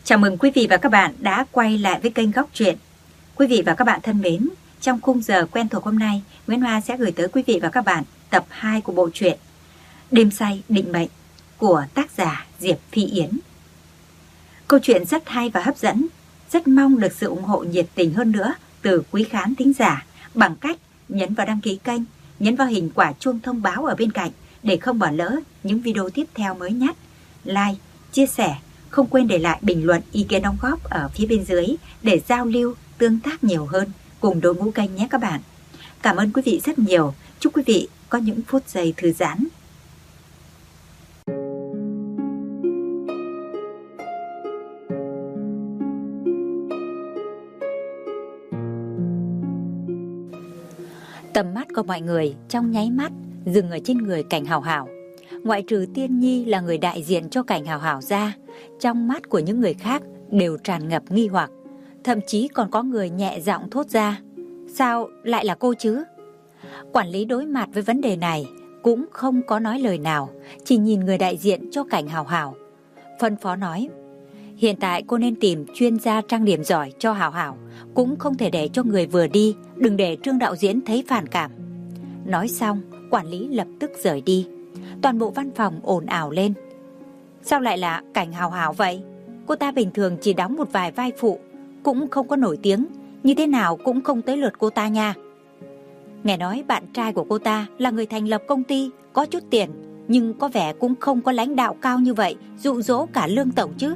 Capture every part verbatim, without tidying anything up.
Chào mừng quý vị và các bạn đã quay lại với kênh Góc Truyện. Quý vị và các bạn thân mến, trong khung giờ quen thuộc hôm nay, Nguyễn Hoa sẽ gửi tới quý vị và các bạn tập hai của bộ truyện Đêm say định mệnh của tác giả Diệp Phi Yến. Câu chuyện rất hay và hấp dẫn, rất mong được sự ủng hộ nhiệt tình hơn nữa từ quý khán thính giả bằng cách nhấn vào đăng ký kênh, nhấn vào hình quả chuông thông báo ở bên cạnh để không bỏ lỡ những video tiếp theo mới nhất. Like, chia sẻ, không quên để lại bình luận ý kiến đóng góp ở phía bên dưới để giao lưu, tương tác nhiều hơn cùng đội ngũ kênh nhé các bạn. Cảm ơn quý vị rất nhiều. Chúc quý vị có những phút giây thư giãn. Tầm mắt của mọi người trong nháy mắt dừng ở trên người Cảnh Hảo Hảo. Ngoại trừ Tiên Nhi là người đại diện cho Cảnh Hảo Hảo ra, trong mắt của những người khác đều tràn ngập nghi hoặc. Thậm chí còn có người nhẹ giọng thốt ra: sao lại là cô chứ? Quản lý đối mặt với vấn đề này cũng không có nói lời nào, chỉ nhìn người đại diện cho Cảnh Hảo Hảo. Phân phó nói: hiện tại cô nên tìm chuyên gia trang điểm giỏi cho Hảo Hảo, cũng không thể để cho người vừa đi, đừng để Trương đạo diễn thấy phản cảm. Nói xong, quản lý lập tức rời đi. Toàn bộ văn phòng ồn ào lên. Sao lại là Cảnh Hảo Hảo vậy? Cô ta bình thường chỉ đóng một vài vai phụ, cũng không có nổi tiếng, như thế nào cũng không tới lượt cô ta nha. Nghe nói bạn trai của cô ta là người thành lập công ty, có chút tiền, nhưng có vẻ cũng không có lãnh đạo cao như vậy, dụ dỗ cả Lương tổng chứ.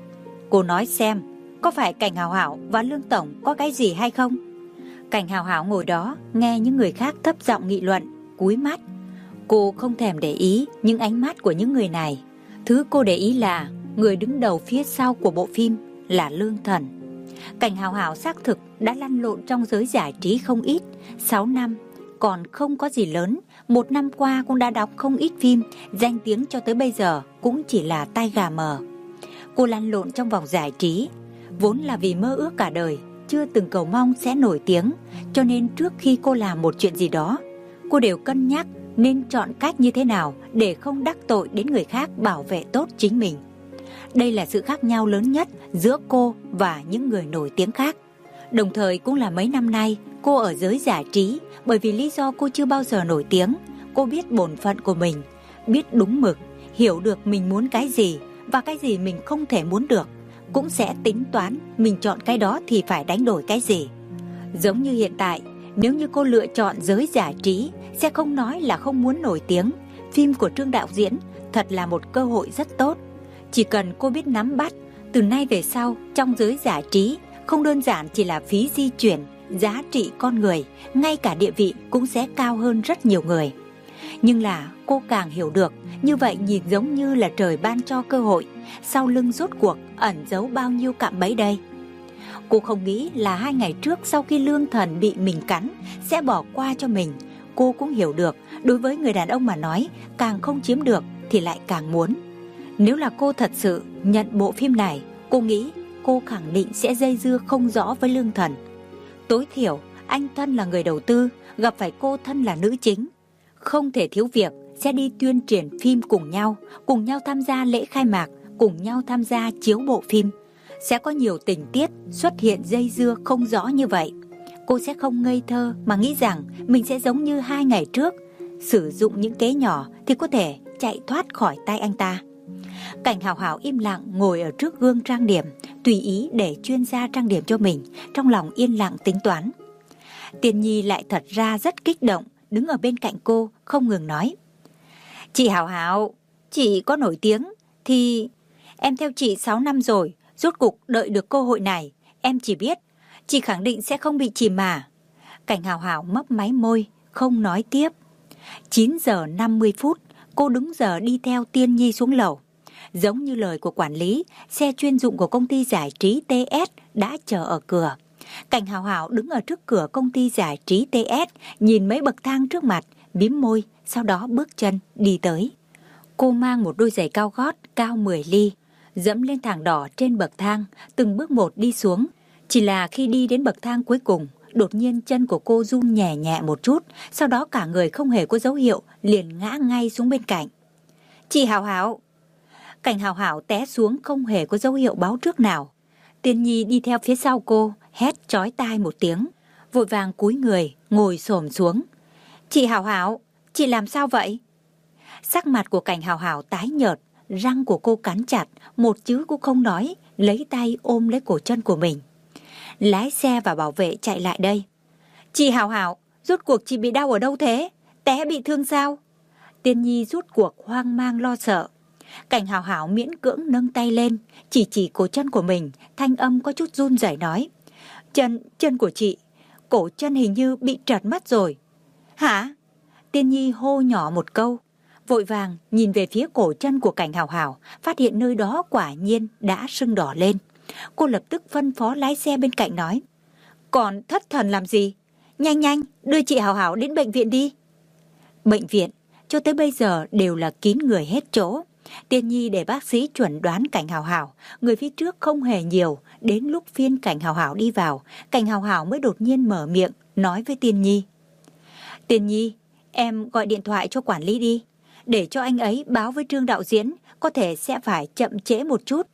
Cô nói xem, có phải Cảnh Hảo Hảo và Lương tổng có cái gì hay không? Cảnh Hảo Hảo ngồi đó, nghe những người khác thấp giọng nghị luận, cúi mắt. Cô không thèm để ý những ánh mắt của những người này. Thứ cô để ý là người đứng đầu phía sau của bộ phim là Lương Thần. Cảnh Hảo Hảo xác thực đã lăn lộn trong giới giải trí không ít. Sáu năm còn không có gì lớn, một năm qua cũng đã đóng không ít phim, danh tiếng cho tới bây giờ cũng chỉ là tai gà mờ. Cô lăn lộn trong vòng giải trí vốn là vì mơ ước cả đời, chưa từng cầu mong sẽ nổi tiếng, cho nên trước khi cô làm một chuyện gì đó, cô đều cân nhắc nên chọn cách như thế nào để không đắc tội đến người khác, bảo vệ tốt chính mình. Đây là sự khác nhau lớn nhất giữa cô và những người nổi tiếng khác. Đồng thời cũng là mấy năm nay cô ở giới giải trí, bởi vì lý do cô chưa bao giờ nổi tiếng. Cô biết bổn phận của mình, biết đúng mực, hiểu được mình muốn cái gì và cái gì mình không thể muốn được, cũng sẽ tính toán mình chọn cái đó thì phải đánh đổi cái gì. Giống như hiện tại, nếu như cô lựa chọn giới giải trí, sẽ không nói là không muốn nổi tiếng. Phim của Trương đạo diễn thật là một cơ hội rất tốt. Chỉ cần cô biết nắm bắt, từ nay về sau trong giới giải trí không đơn giản chỉ là phí di chuyển, giá trị con người, ngay cả địa vị cũng sẽ cao hơn rất nhiều người. Nhưng là cô càng hiểu được, như vậy nhìn giống như là trời ban cho cơ hội, sau lưng rốt cuộc ẩn giấu bao nhiêu cạm bẫy đây. Cô không nghĩ là hai ngày trước sau khi Lương Thần bị mình cắn sẽ bỏ qua cho mình. Cô cũng hiểu được, đối với người đàn ông mà nói, càng không chiếm được thì lại càng muốn. Nếu là cô thật sự nhận bộ phim này, cô nghĩ cô khẳng định sẽ dây dưa không rõ với Lương Thần. Tối thiểu, anh thân là người đầu tư, gặp phải cô thân là nữ chính. Không thể thiếu việc, sẽ đi tuyên truyền phim cùng nhau, cùng nhau tham gia lễ khai mạc, cùng nhau tham gia chiếu bộ phim. Sẽ có nhiều tình tiết xuất hiện dây dưa không rõ như vậy. Cô sẽ không ngây thơ mà nghĩ rằng mình sẽ giống như hai ngày trước, sử dụng những kế nhỏ thì có thể chạy thoát khỏi tay anh ta. Cảnh Hảo Hảo im lặng ngồi ở trước gương trang điểm, tùy ý để chuyên gia trang điểm cho mình, trong lòng yên lặng tính toán. Tiên Nhi lại thật ra rất kích động, đứng ở bên cạnh cô không ngừng nói: chị Hảo Hảo, chị có nổi tiếng thì em theo chị sáu năm rồi, rốt cục đợi được cơ hội này. Em chỉ biết chị khẳng định sẽ không bị chìm mà. Cảnh Hảo Hảo mấp máy môi, không nói tiếp. Chín giờ năm mươi phút, cô đúng giờ đi theo Tiên Nhi xuống lầu. Giống như lời của quản lý, xe chuyên dụng của công ty giải trí tê ét đã chờ ở cửa. Cảnh Hảo Hảo đứng ở trước cửa công ty giải trí tê ét, nhìn mấy bậc thang trước mặt, mím môi, sau đó bước chân đi tới. Cô mang một đôi giày cao gót cao mười ly, dẫm lên thảm đỏ trên bậc thang, từng bước một đi xuống. Chỉ là khi đi đến bậc thang cuối cùng, đột nhiên chân của cô run nhẹ nhẹ một chút, sau đó cả người không hề có dấu hiệu, liền ngã ngay xuống bên cạnh. Chị Hảo Hảo. Cảnh Hào Hào té xuống không hề có dấu hiệu báo trước nào. Tiên Nhi đi theo phía sau cô, hét chói tai một tiếng, vội vàng cúi người, ngồi xổm xuống. Chị Hào Hào, chị làm sao vậy? Sắc mặt của Cảnh Hào Hào tái nhợt, răng của cô cắn chặt, một chữ cũng không nói, lấy tay ôm lấy cổ chân của mình. Lái xe và bảo vệ chạy lại đây. Chị Hào Hào, rốt cuộc chị bị đau ở đâu thế? Té bị thương sao? Tiên Nhi rút cuộc hoang mang lo sợ. Cảnh Hào Hào miễn cưỡng nâng tay lên, chỉ chỉ cổ chân của mình, thanh âm có chút run rẩy nói. Chân, chân của chị, cổ chân hình như bị trật mất rồi. Hả? Tiên Nhi hô nhỏ một câu, vội vàng nhìn về phía cổ chân của Cảnh Hào Hào, phát hiện nơi đó quả nhiên đã sưng đỏ lên. Cô lập tức phân phó lái xe bên cạnh nói. Còn thất thần làm gì? Nhanh nhanh, đưa chị Hào Hào đến bệnh viện đi. Bệnh viện, cho tới bây giờ đều là kín người hết chỗ. Tiên Nhi để bác sĩ chuẩn đoán Cảnh Hào Hào, người phía trước không hề nhiều, đến lúc phiên Cảnh Hào Hào đi vào, Cảnh Hào Hào mới đột nhiên mở miệng, nói với Tiên Nhi. Tiên Nhi, em gọi điện thoại cho quản lý đi, để cho anh ấy báo với Trương đạo diễn, có thể sẽ phải chậm trễ một chút.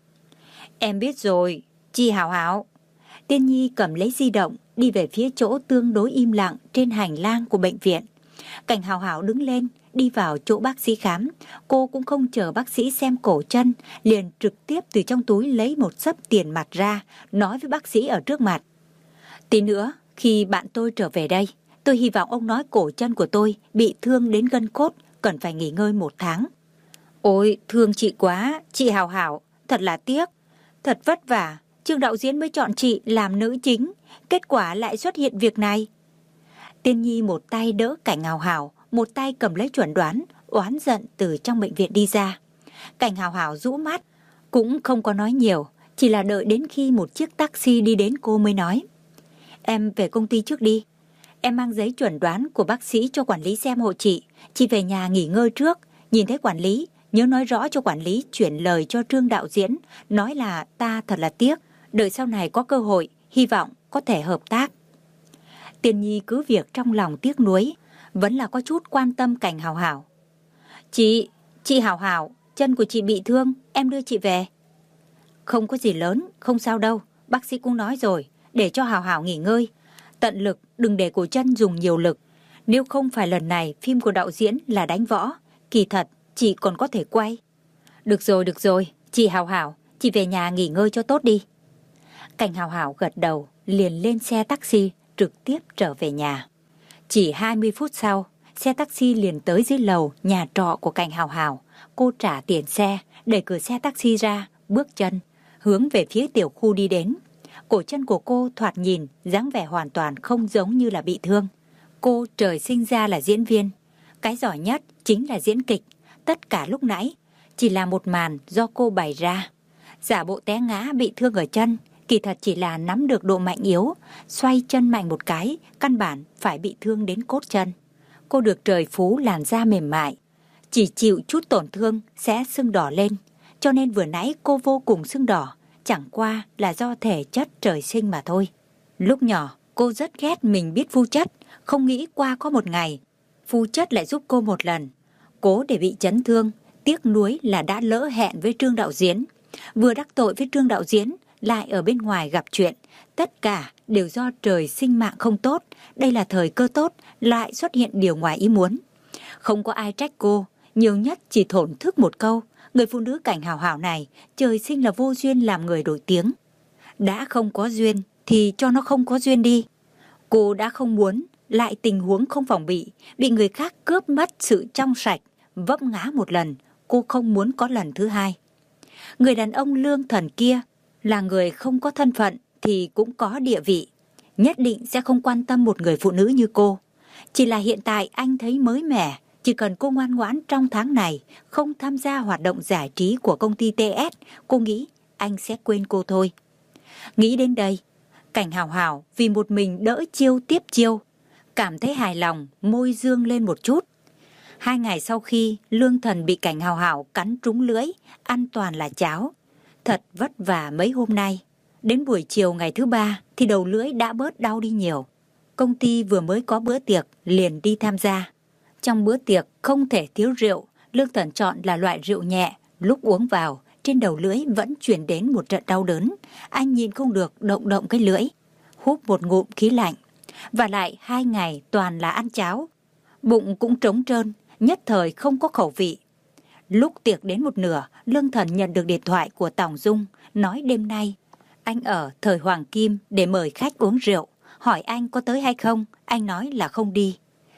Em biết rồi, chị Hào Hào. Tiên Nhi cầm lấy di động, đi về phía chỗ tương đối im lặng trên hành lang của bệnh viện. Cảnh Hào Hào đứng lên, đi vào chỗ bác sĩ khám. Cô cũng không chờ bác sĩ xem cổ chân, liền trực tiếp từ trong túi lấy một xấp tiền mặt ra, nói với bác sĩ ở trước mặt. Tí nữa, khi bạn tôi trở về đây, tôi hy vọng ông nói cổ chân của tôi bị thương đến gân cốt, cần phải nghỉ ngơi một tháng. Ôi, thương chị quá, chị Hào Hào, thật là tiếc. Thật vất vả, Trương đạo diễn mới chọn chị làm nữ chính, kết quả lại xuất hiện việc này. Tiên Nhi một tay đỡ Cảnh Hào Hào, một tay cầm lấy chuẩn đoán, oán giận từ trong bệnh viện đi ra. Cảnh Hào Hào rũ mắt, cũng không có nói nhiều, chỉ là đợi đến khi một chiếc taxi đi đến cô mới nói. Em về công ty trước đi. Em mang giấy chuẩn đoán của bác sĩ cho quản lý xem hộ chị. Chị về nhà nghỉ ngơi trước, nhìn thấy quản lý, nhớ nói rõ cho quản lý chuyển lời cho Trương đạo diễn, nói là ta thật là tiếc, đợi sau này có cơ hội, hy vọng có thể hợp tác. Tiên Nhi cứ việc trong lòng tiếc nuối, vẫn là có chút quan tâm Cảnh Hào Hào. Chị, chị Hào Hào, chân của chị bị thương, em đưa chị về. Không có gì lớn, không sao đâu, bác sĩ cũng nói rồi, để cho Hào Hào nghỉ ngơi. Tận lực, đừng để cổ chân dùng nhiều lực. Nếu không phải lần này phim của đạo diễn là đánh võ, kỳ thật, chị còn có thể quay. Được rồi, được rồi, chị Hào Hào, chị về nhà nghỉ ngơi cho tốt đi. Cảnh Hào Hào gật đầu, liền lên xe taxi, trực tiếp trở về nhà. Chỉ hai mươi phút sau, xe taxi liền tới dưới lầu nhà trọ của Cảnh Hào Hào. Cô trả tiền xe, đẩy cửa xe taxi ra, bước chân, hướng về phía tiểu khu đi đến. Cổ chân của cô thoạt nhìn, dáng vẻ hoàn toàn không giống như là bị thương. Cô trời sinh ra là diễn viên. Cái giỏi nhất chính là diễn kịch. Tất cả lúc nãy, chỉ là một màn do cô bày ra. Giả bộ té ngã bị thương ở chân, kỳ thật chỉ là nắm được độ mạnh yếu, xoay chân mạnh một cái, căn bản phải bị thương đến cốt chân. Cô được trời phú làn da mềm mại, chỉ chịu chút tổn thương sẽ sưng đỏ lên, cho nên vừa nãy cô vô cùng sưng đỏ, chẳng qua là do thể chất trời sinh mà thôi. Lúc nhỏ, cô rất ghét mình biết phu chất, không nghĩ qua có một ngày, phu chất lại giúp cô một lần. Cố để bị chấn thương, tiếc nuối là đã lỡ hẹn với Trương đạo diễn. Vừa đắc tội với Trương đạo diễn, lại ở bên ngoài gặp chuyện. Tất cả đều do trời sinh mạng không tốt. Đây là thời cơ tốt, lại xuất hiện điều ngoài ý muốn. Không có ai trách cô, nhiều nhất chỉ thổn thức một câu. Người phụ nữ Cảnh Hào Hào này, trời sinh là vô duyên làm người nổi tiếng. Đã không có duyên, thì cho nó không có duyên đi. Cô đã không muốn, lại tình huống không phòng bị, bị người khác cướp mất sự trong sạch, vấp ngã một lần, cô không muốn có lần thứ hai. Người đàn ông lương thần kia là người không có thân phận thì cũng có địa vị, nhất định sẽ không quan tâm một người phụ nữ như cô. Chỉ là hiện tại anh thấy mới mẻ, chỉ cần cô ngoan ngoãn trong tháng này không tham gia hoạt động giải trí của công ty tê ét, cô nghĩ anh sẽ quên cô thôi. Nghĩ đến đây, Cảnh Hào Hào vì một mình đỡ chiêu tiếp chiêu, cảm thấy hài lòng, môi dương lên một chút. Hai ngày sau khi lương thần bị Cảnh Hào Hào cắn trúng lưỡi, ăn toàn là cháo. Thật vất vả mấy hôm nay. Đến buổi chiều ngày thứ ba thì đầu lưỡi đã bớt đau đi nhiều. Công ty vừa mới có bữa tiệc liền đi tham gia. Trong bữa tiệc không thể thiếu rượu, lương thần chọn là loại rượu nhẹ. Lúc uống vào trên đầu lưỡi vẫn truyền đến một trận đau đớn. Anh nhìn không được động động cái lưỡi, hút một ngụm khí lạnh. Và lại hai ngày toàn là ăn cháo, bụng cũng trống trơn, nhất thời không có khẩu vị. Lúc tiệc đến một nửa, Lương Thần nhận được điện thoại của Tòng Dung, nói đêm nay anh ở Thời Hoàng Kim để mời khách uống rượu. Hỏi anh có tới hay không, anh nói là không đi.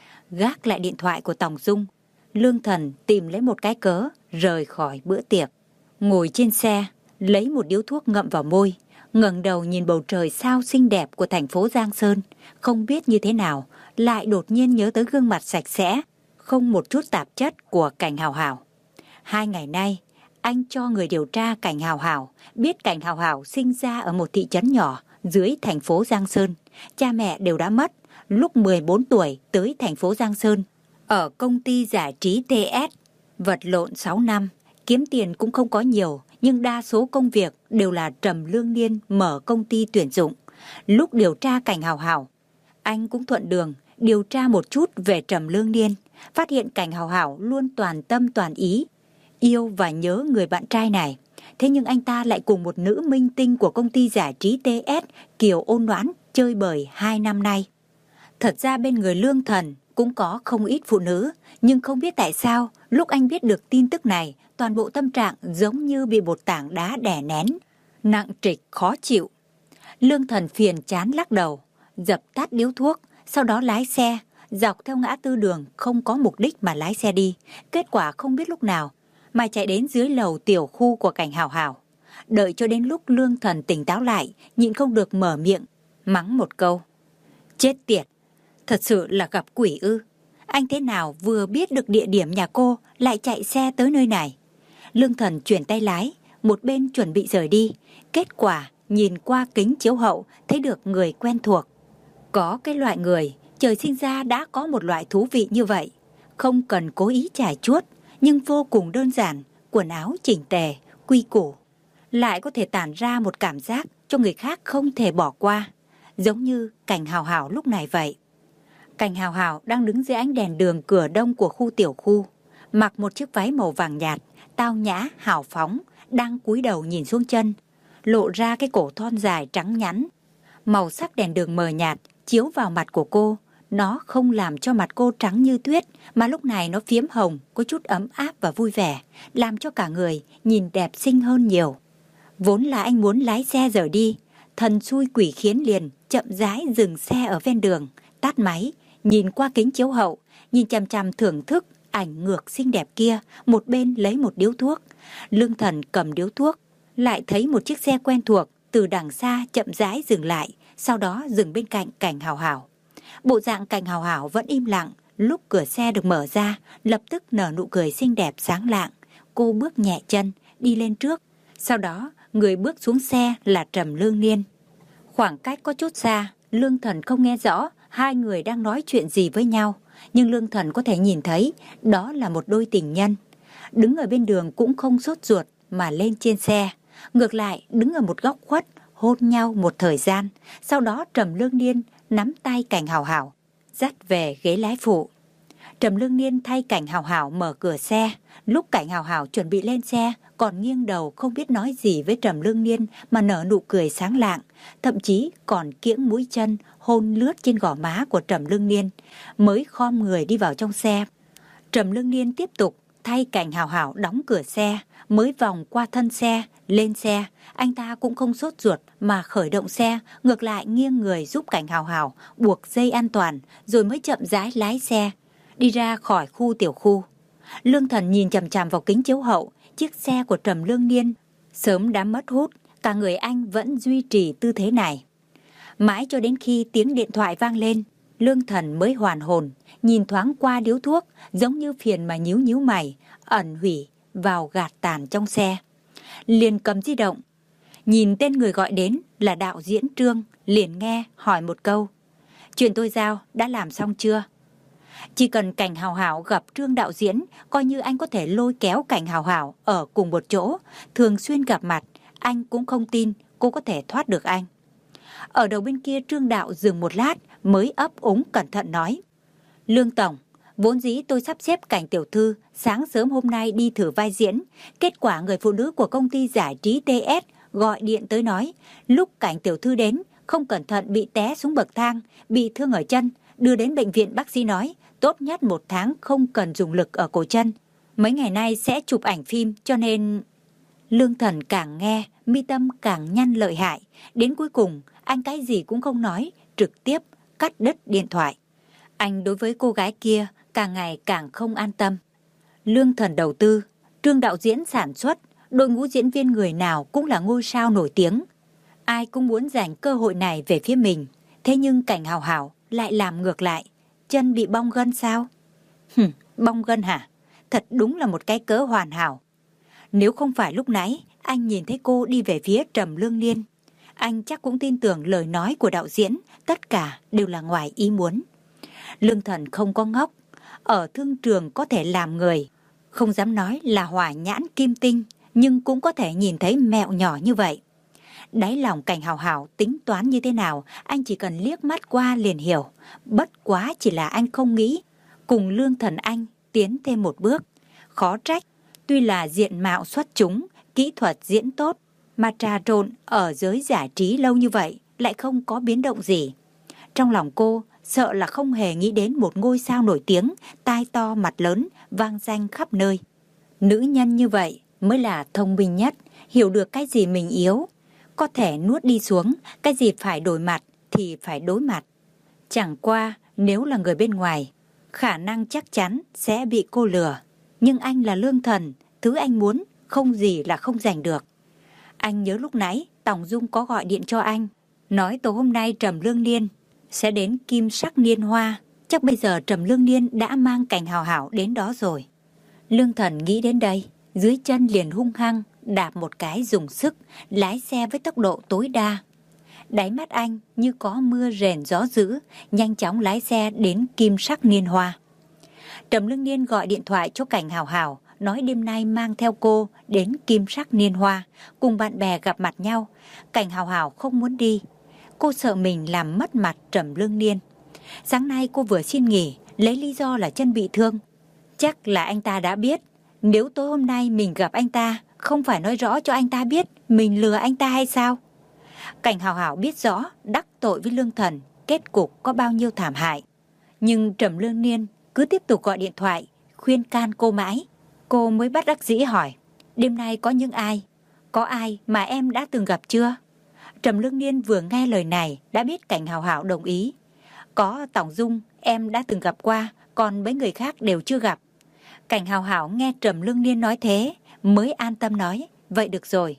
Gác lại điện thoại của Tòng Dung, Lương Thần tìm lấy một cái cớ, rời khỏi bữa tiệc. Ngồi trên xe, lấy một điếu thuốc ngậm vào môi, ngẩng đầu nhìn bầu trời sao xinh đẹp của thành phố Giang Sơn. Không biết như thế nào, lại đột nhiên nhớ tới gương mặt sạch sẽ, không một chút tạp chất của Cảnh Hào Hào. Hai ngày nay, anh cho người điều tra Cảnh Hào Hào, biết Cảnh Hào Hào sinh ra ở một thị trấn nhỏ dưới thành phố Giang Sơn. Cha mẹ đều đã mất, lúc mười bốn tuổi tới thành phố Giang Sơn. Ở công ty giải trí tê ét, vật lộn sáu năm, kiếm tiền cũng không có nhiều, nhưng đa số công việc đều là Trầm Lương Niên mở công ty tuyển dụng. Lúc điều tra Cảnh Hào Hào, anh cũng thuận đường điều tra một chút về Trầm Lương Niên, phát hiện Cảnh Hào Hào luôn toàn tâm toàn ý, yêu và nhớ người bạn trai này. Thế nhưng anh ta lại cùng một nữ minh tinh của công ty giải trí tê ét, Kiều Ôn Noãn, chơi bời hai năm nay. Thật ra bên người Lương Thần cũng có không ít phụ nữ, nhưng không biết tại sao, lúc anh biết được tin tức này, toàn bộ tâm trạng giống như bị một tảng đá đè nén, nặng trịch khó chịu. Lương Thần phiền chán lắc đầu, dập tắt điếu thuốc, sau đó lái xe, dọc theo ngã tư đường không có mục đích mà lái xe đi. Kết quả không biết lúc nào mà chạy đến dưới lầu tiểu khu của Cảnh Hào Hào. Đợi cho đến lúc Lương Thần tỉnh táo lại, nhịn không được mở miệng, mắng một câu. Chết tiệt, thật sự là gặp quỷ ư. Anh thế nào vừa biết được địa điểm nhà cô lại chạy xe tới nơi này. Lương Thần chuyển tay lái, một bên chuẩn bị rời đi. Kết quả nhìn qua kính chiếu hậu thấy được người quen thuộc. Có cái loại người trời sinh ra đã có một loại thú vị như vậy. Không cần cố ý trải chuốt, nhưng vô cùng đơn giản, quần áo chỉnh tề, quy củ, lại có thể tản ra một cảm giác cho người khác không thể bỏ qua. Giống như Cảnh Hào Hào lúc này vậy. Cảnh Hào Hào đang đứng dưới ánh đèn đường cửa đông của khu tiểu khu, mặc một chiếc váy màu vàng nhạt, tao nhã, hào phóng, đang cúi đầu nhìn xuống chân, lộ ra cái cổ thon dài trắng nhẵn. Màu sắc đèn đường mờ nhạt chiếu vào mặt của cô, nó không làm cho mặt cô trắng như tuyết, mà lúc này nó phiếm hồng, có chút ấm áp và vui vẻ, làm cho cả người nhìn đẹp xinh hơn nhiều. Vốn là anh muốn lái xe rời đi, thần xui quỷ khiến liền chậm rãi dừng xe ở ven đường, tắt máy, nhìn qua kính chiếu hậu, nhìn chằm chằm thưởng thức ảnh ngược xinh đẹp kia, một bên lấy một điếu thuốc. Lương Thần cầm điếu thuốc, lại thấy một chiếc xe quen thuộc từ đằng xa chậm rãi dừng lại, sau đó dừng bên cạnh Cảnh Hào Hào. Bộ dạng Cảnh Hào Hào vẫn im lặng, lúc cửa xe được mở ra, lập tức nở nụ cười xinh đẹp sáng lạng. Cô bước nhẹ chân, đi lên trước, sau đó người bước xuống xe là Trầm Lương Niên. Khoảng cách có chút xa, Lương Thần không nghe rõ hai người đang nói chuyện gì với nhau, nhưng Lương Thần có thể nhìn thấy đó là một đôi tình nhân. Đứng ở bên đường cũng không sốt ruột mà lên trên xe, ngược lại đứng ở một góc khuất hôn nhau một thời gian. Sau đó Trầm Lương Niên nắm tay Cảnh Hào Hào, dắt về ghế lái phụ. Trầm Lương Niên thay Cảnh Hào Hào mở cửa xe. Lúc Cảnh Hào Hào chuẩn bị lên xe, còn nghiêng đầu không biết nói gì với Trầm Lương Niên mà nở nụ cười sáng lạng, thậm chí còn kiễng mũi chân hôn lướt trên gò má của Trầm Lương Niên, mới khom người đi vào trong xe. Trầm Lương Niên tiếp tục thay Cảnh Hào Hào đóng cửa xe, mới vòng qua thân xe, lên xe. Anh ta cũng không sốt ruột mà khởi động xe, ngược lại nghiêng người giúp Cảnh Hào Hào buộc dây an toàn, rồi mới chậm rãi lái xe, đi ra khỏi khu tiểu khu. Lương Thần nhìn chằm chằm vào kính chiếu hậu, chiếc xe của Trầm Lương Niên sớm đã mất hút, cả người anh vẫn duy trì tư thế này. Mãi cho đến khi tiếng điện thoại vang lên, Lương Thần mới hoàn hồn, nhìn thoáng qua điếu thuốc, giống như phiền mà nhíu nhíu mày, ẩn hủy vào gạt tàn trong xe. Liền cầm di động, nhìn tên người gọi đến là đạo diễn Trương, liền nghe hỏi một câu. Chuyện tôi giao đã làm xong chưa? Chỉ cần Cảnh Hào Hào gặp Trương đạo diễn, coi như anh có thể lôi kéo Cảnh Hào Hào ở cùng một chỗ, thường xuyên gặp mặt, anh cũng không tin cô có thể thoát được anh. Ở đầu bên kia Trương đạo dừng một lát mới ấp úng cẩn thận nói. Lương Tổng, Vốn dĩ tôi sắp xếp Cảnh tiểu thư sáng sớm hôm nay đi thử vai diễn. Kết quả người phụ nữ của công ty giải trí tê ét gọi điện tới nói, lúc Cảnh tiểu thư đến, không cẩn thận bị té xuống bậc thang, bị thương ở chân. Đưa đến bệnh viện, bác sĩ nói, tốt nhất một tháng không cần dùng lực ở cổ chân. Mấy ngày nay sẽ chụp ảnh phim, cho nên... Lương Thần càng nghe, mi tâm càng nhăn lợi hại. Đến cuối cùng, anh cái gì cũng không nói, trực tiếp cắt đứt điện thoại. Anh đối với cô gái kia càng ngày càng không an tâm. Lương Thần đầu tư, Trương đạo diễn sản xuất, đội ngũ diễn viên người nào cũng là ngôi sao nổi tiếng. Ai cũng muốn giành cơ hội này về phía mình. Thế nhưng Cảnh Hào Hào lại làm ngược lại. Chân bị bong gân sao? Hừm, bong gân hả? Thật đúng là một cái cớ hoàn hảo. Nếu không phải lúc nãy anh nhìn thấy cô đi về phía Trầm Lương Liên, anh chắc cũng tin tưởng lời nói của đạo diễn, tất cả đều là ngoài ý muốn. Lương Thần không có ngốc, ở thương trường có thể làm người, không dám nói là hỏa nhãn kim tinh, nhưng cũng có thể nhìn thấy mẹo nhỏ như vậy. Đáy lòng Cảnh Hào Hào tính toán như thế nào, anh chỉ cần liếc mắt qua liền hiểu. Bất quá chỉ là anh không nghĩ cùng Lương Thần anh tiến thêm một bước. Khó trách, tuy là diện mạo xuất chúng, kỹ thuật diễn tốt, mà trà trộn ở giới giải trí lâu như vậy lại không có biến động gì. Trong lòng cô sợ là không hề nghĩ đến một ngôi sao nổi tiếng, tai to mặt lớn, vang danh khắp nơi. Nữ nhân như vậy mới là thông minh nhất, hiểu được cái gì mình yếu, có thể nuốt đi xuống, cái gì phải đối mặt thì phải đối mặt. Chẳng qua nếu là người bên ngoài, khả năng chắc chắn sẽ bị cô lừa. Nhưng anh là Lương Thần, thứ anh muốn không gì là không giành được. Anh nhớ lúc nãy Tòng Dung có gọi điện cho anh, nói tối hôm nay Trầm Lương Liên sẽ đến Kim Sắc Niên Hoa. Chắc bây giờ Trầm Lương Liên đã mang Cảnh Hào Hảo đến đó rồi. Lương Thần nghĩ đến đây, dưới chân liền hung hăng đạp một cái dùng sức, lái xe với tốc độ tối đa. Đáy mắt anh như có mưa rền gió dữ, nhanh chóng lái xe đến Kim Sắc Niên Hoa. Trầm Lương Liên gọi điện thoại cho Cảnh Hào Hảo, nói đêm nay mang theo cô đến Kim Sắc Niên Hoa, cùng bạn bè gặp mặt nhau. Cảnh Hào Hảo không muốn đi, cô sợ mình làm mất mặt Trầm Lương Liên. Sáng nay cô vừa xin nghỉ, lấy lý do là chân bị thương. Chắc là anh ta đã biết, nếu tối hôm nay mình gặp anh ta, không phải nói rõ cho anh ta biết mình lừa anh ta hay sao? Cảnh Hào Hảo biết rõ đắc tội với Lương Thần, kết cục có bao nhiêu thảm hại. Nhưng Trầm Lương Liên cứ tiếp tục gọi điện thoại, khuyên can cô mãi. Cô mới bất đắc dĩ hỏi, đêm nay có những ai? Có ai mà em đã từng gặp chưa? Trầm Lương Liên vừa nghe lời này đã biết Cảnh Hào Hảo đồng ý. Có Tòng Dung em đã từng gặp qua, còn mấy người khác đều chưa gặp. Cảnh Hào Hảo nghe Trầm Lương Liên nói thế mới an tâm nói, vậy được rồi,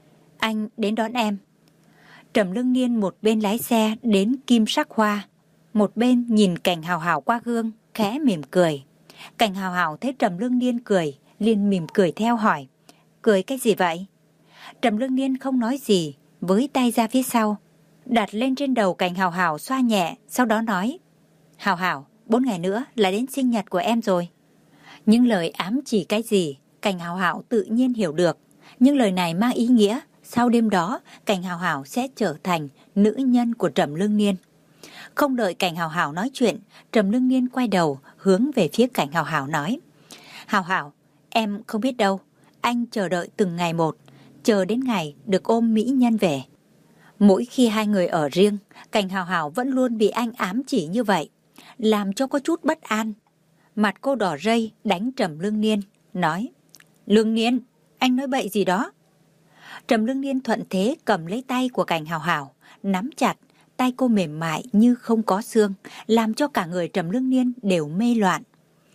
anh đến đón em. Trầm Lương Liên một bên lái xe đến Kim Sắc Hoa, một bên nhìn Cảnh Hào Hảo qua gương, khẽ mỉm cười. Cảnh Hào Hảo thấy Trầm Lương Liên cười, liền mỉm cười theo hỏi, cười cái gì vậy? Trầm Lương Liên không nói gì, với tay ra phía sau, đặt lên trên đầu Cảnh Hào Hảo xoa nhẹ, sau đó nói, Hào Hảo, bốn ngày nữa là đến sinh nhật của em rồi. Những lời ám chỉ cái gì, Cảnh Hào Hảo tự nhiên hiểu được. Những lời này mang ý nghĩa, sau đêm đó, Cảnh Hào Hảo sẽ trở thành nữ nhân của Trầm Lương Liên. Không đợi Cảnh Hào Hảo nói chuyện, Trầm Lương Liên quay đầu, hướng về phía Cảnh Hào Hảo nói, Hào Hảo, em không biết đâu, anh chờ đợi từng ngày một, chờ đến ngày được ôm mỹ nhân về. Mỗi khi hai người ở riêng, Cảnh Hào Hảo vẫn luôn bị anh ám chỉ như vậy, làm cho có chút bất an. Mặt cô đỏ rây đánh Trầm Lương Liên, nói, Lương Liên, anh nói bậy gì đó. Trầm Lương Liên thuận thế cầm lấy tay của Cảnh Hào Hảo, nắm chặt, tay cô mềm mại như không có xương, làm cho cả người Trầm Lương Liên đều mê loạn.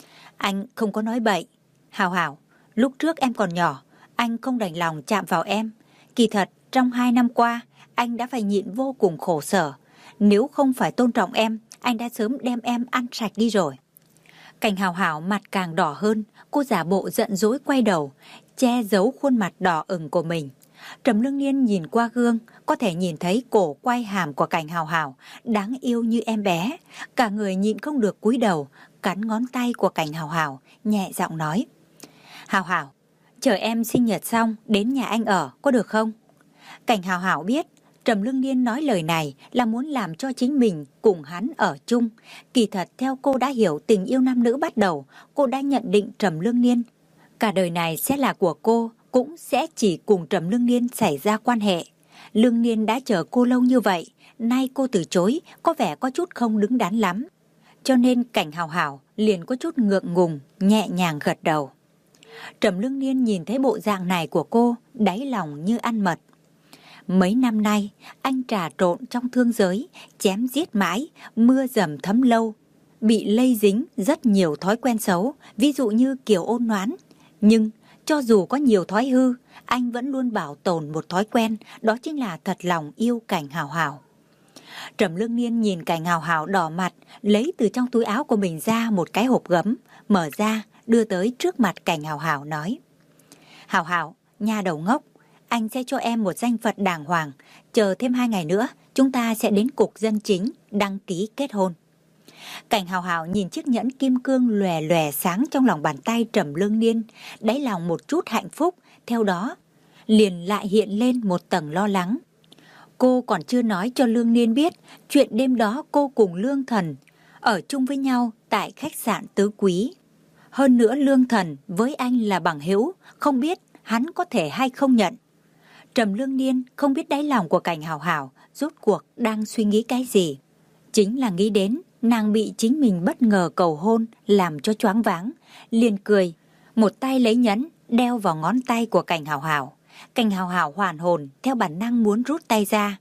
Anh không có nói bậy. Hào Hảo, lúc trước em còn nhỏ, anh không đành lòng chạm vào em. Kỳ thật, trong hai năm qua, anh đã phải nhịn vô cùng khổ sở. Nếu không phải tôn trọng em, anh đã sớm đem em ăn sạch đi rồi. Cảnh Hào Hảo mặt càng đỏ hơn, cô giả bộ giận dỗi quay đầu, che giấu khuôn mặt đỏ ửng của mình. Trầm Lương Liên nhìn qua gương, có thể nhìn thấy cổ quay hàm của Cảnh Hào Hảo, đáng yêu như em bé. Cả người nhịn không được cúi đầu, cắn ngón tay của Cảnh Hào Hảo, nhẹ giọng nói, Hào Hảo, chờ em sinh nhật xong đến nhà anh ở, có được không? Cảnh Hào Hảo biết Trầm Lương Niên nói lời này là muốn làm cho chính mình cùng hắn ở chung. Kỳ thật theo cô đã hiểu tình yêu nam nữ bắt đầu, cô đã nhận định Trầm Lương Niên cả đời này sẽ là của cô, cũng sẽ chỉ cùng Trầm Lương Niên xảy ra quan hệ. Lương Niên đã chờ cô lâu như vậy, nay cô từ chối, có vẻ có chút không đứng đắn lắm. Cho nên Cảnh Hào Hào liền có chút ngượng ngùng, nhẹ nhàng gật đầu. Trầm Lương Niên nhìn thấy bộ dạng này của cô, đáy lòng như ăn mật. Mấy năm nay, anh trà trộn trong thương giới, chém giết mãi, mưa dầm thấm lâu, bị lây dính rất nhiều thói quen xấu, ví dụ như kiểu ôn nhoán. Nhưng cho dù có nhiều thói hư, anh vẫn luôn bảo tồn một thói quen, đó chính là thật lòng yêu Cảnh Hào Hào. Trầm Lương Niên nhìn Cảnh Hào Hào đỏ mặt, lấy từ trong túi áo của mình ra một cái hộp gấm, mở ra, đưa tới trước mặt Cảnh Hào Hào nói: Hào Hào, nha đầu ngốc, anh sẽ cho em một danh phận đàng hoàng, chờ thêm hai ngày nữa, chúng ta sẽ đến cục dân chính, đăng ký kết hôn. Cảnh Hào Hào nhìn chiếc nhẫn kim cương lòe lòe sáng trong lòng bàn tay Trầm Lương Niên, đáy lòng một chút hạnh phúc, theo đó liền lại hiện lên một tầng lo lắng. Cô còn chưa nói cho Lương Niên biết chuyện đêm đó cô cùng Lương Thần ở chung với nhau tại khách sạn Tứ Quý. Hơn nữa Lương Thần với anh là bằng hữu, không biết hắn có thể hay không nhận. Trầm Lương Niên không biết đáy lòng của Cảnh Hào Hào rốt cuộc đang suy nghĩ cái gì. Chính là nghĩ đến nàng bị chính mình bất ngờ cầu hôn làm cho choáng váng, liền cười, một tay lấy nhẫn đeo vào ngón tay của Cảnh Hào Hào. Cảnh Hào Hào hoàn hồn, theo bản năng muốn rút tay ra.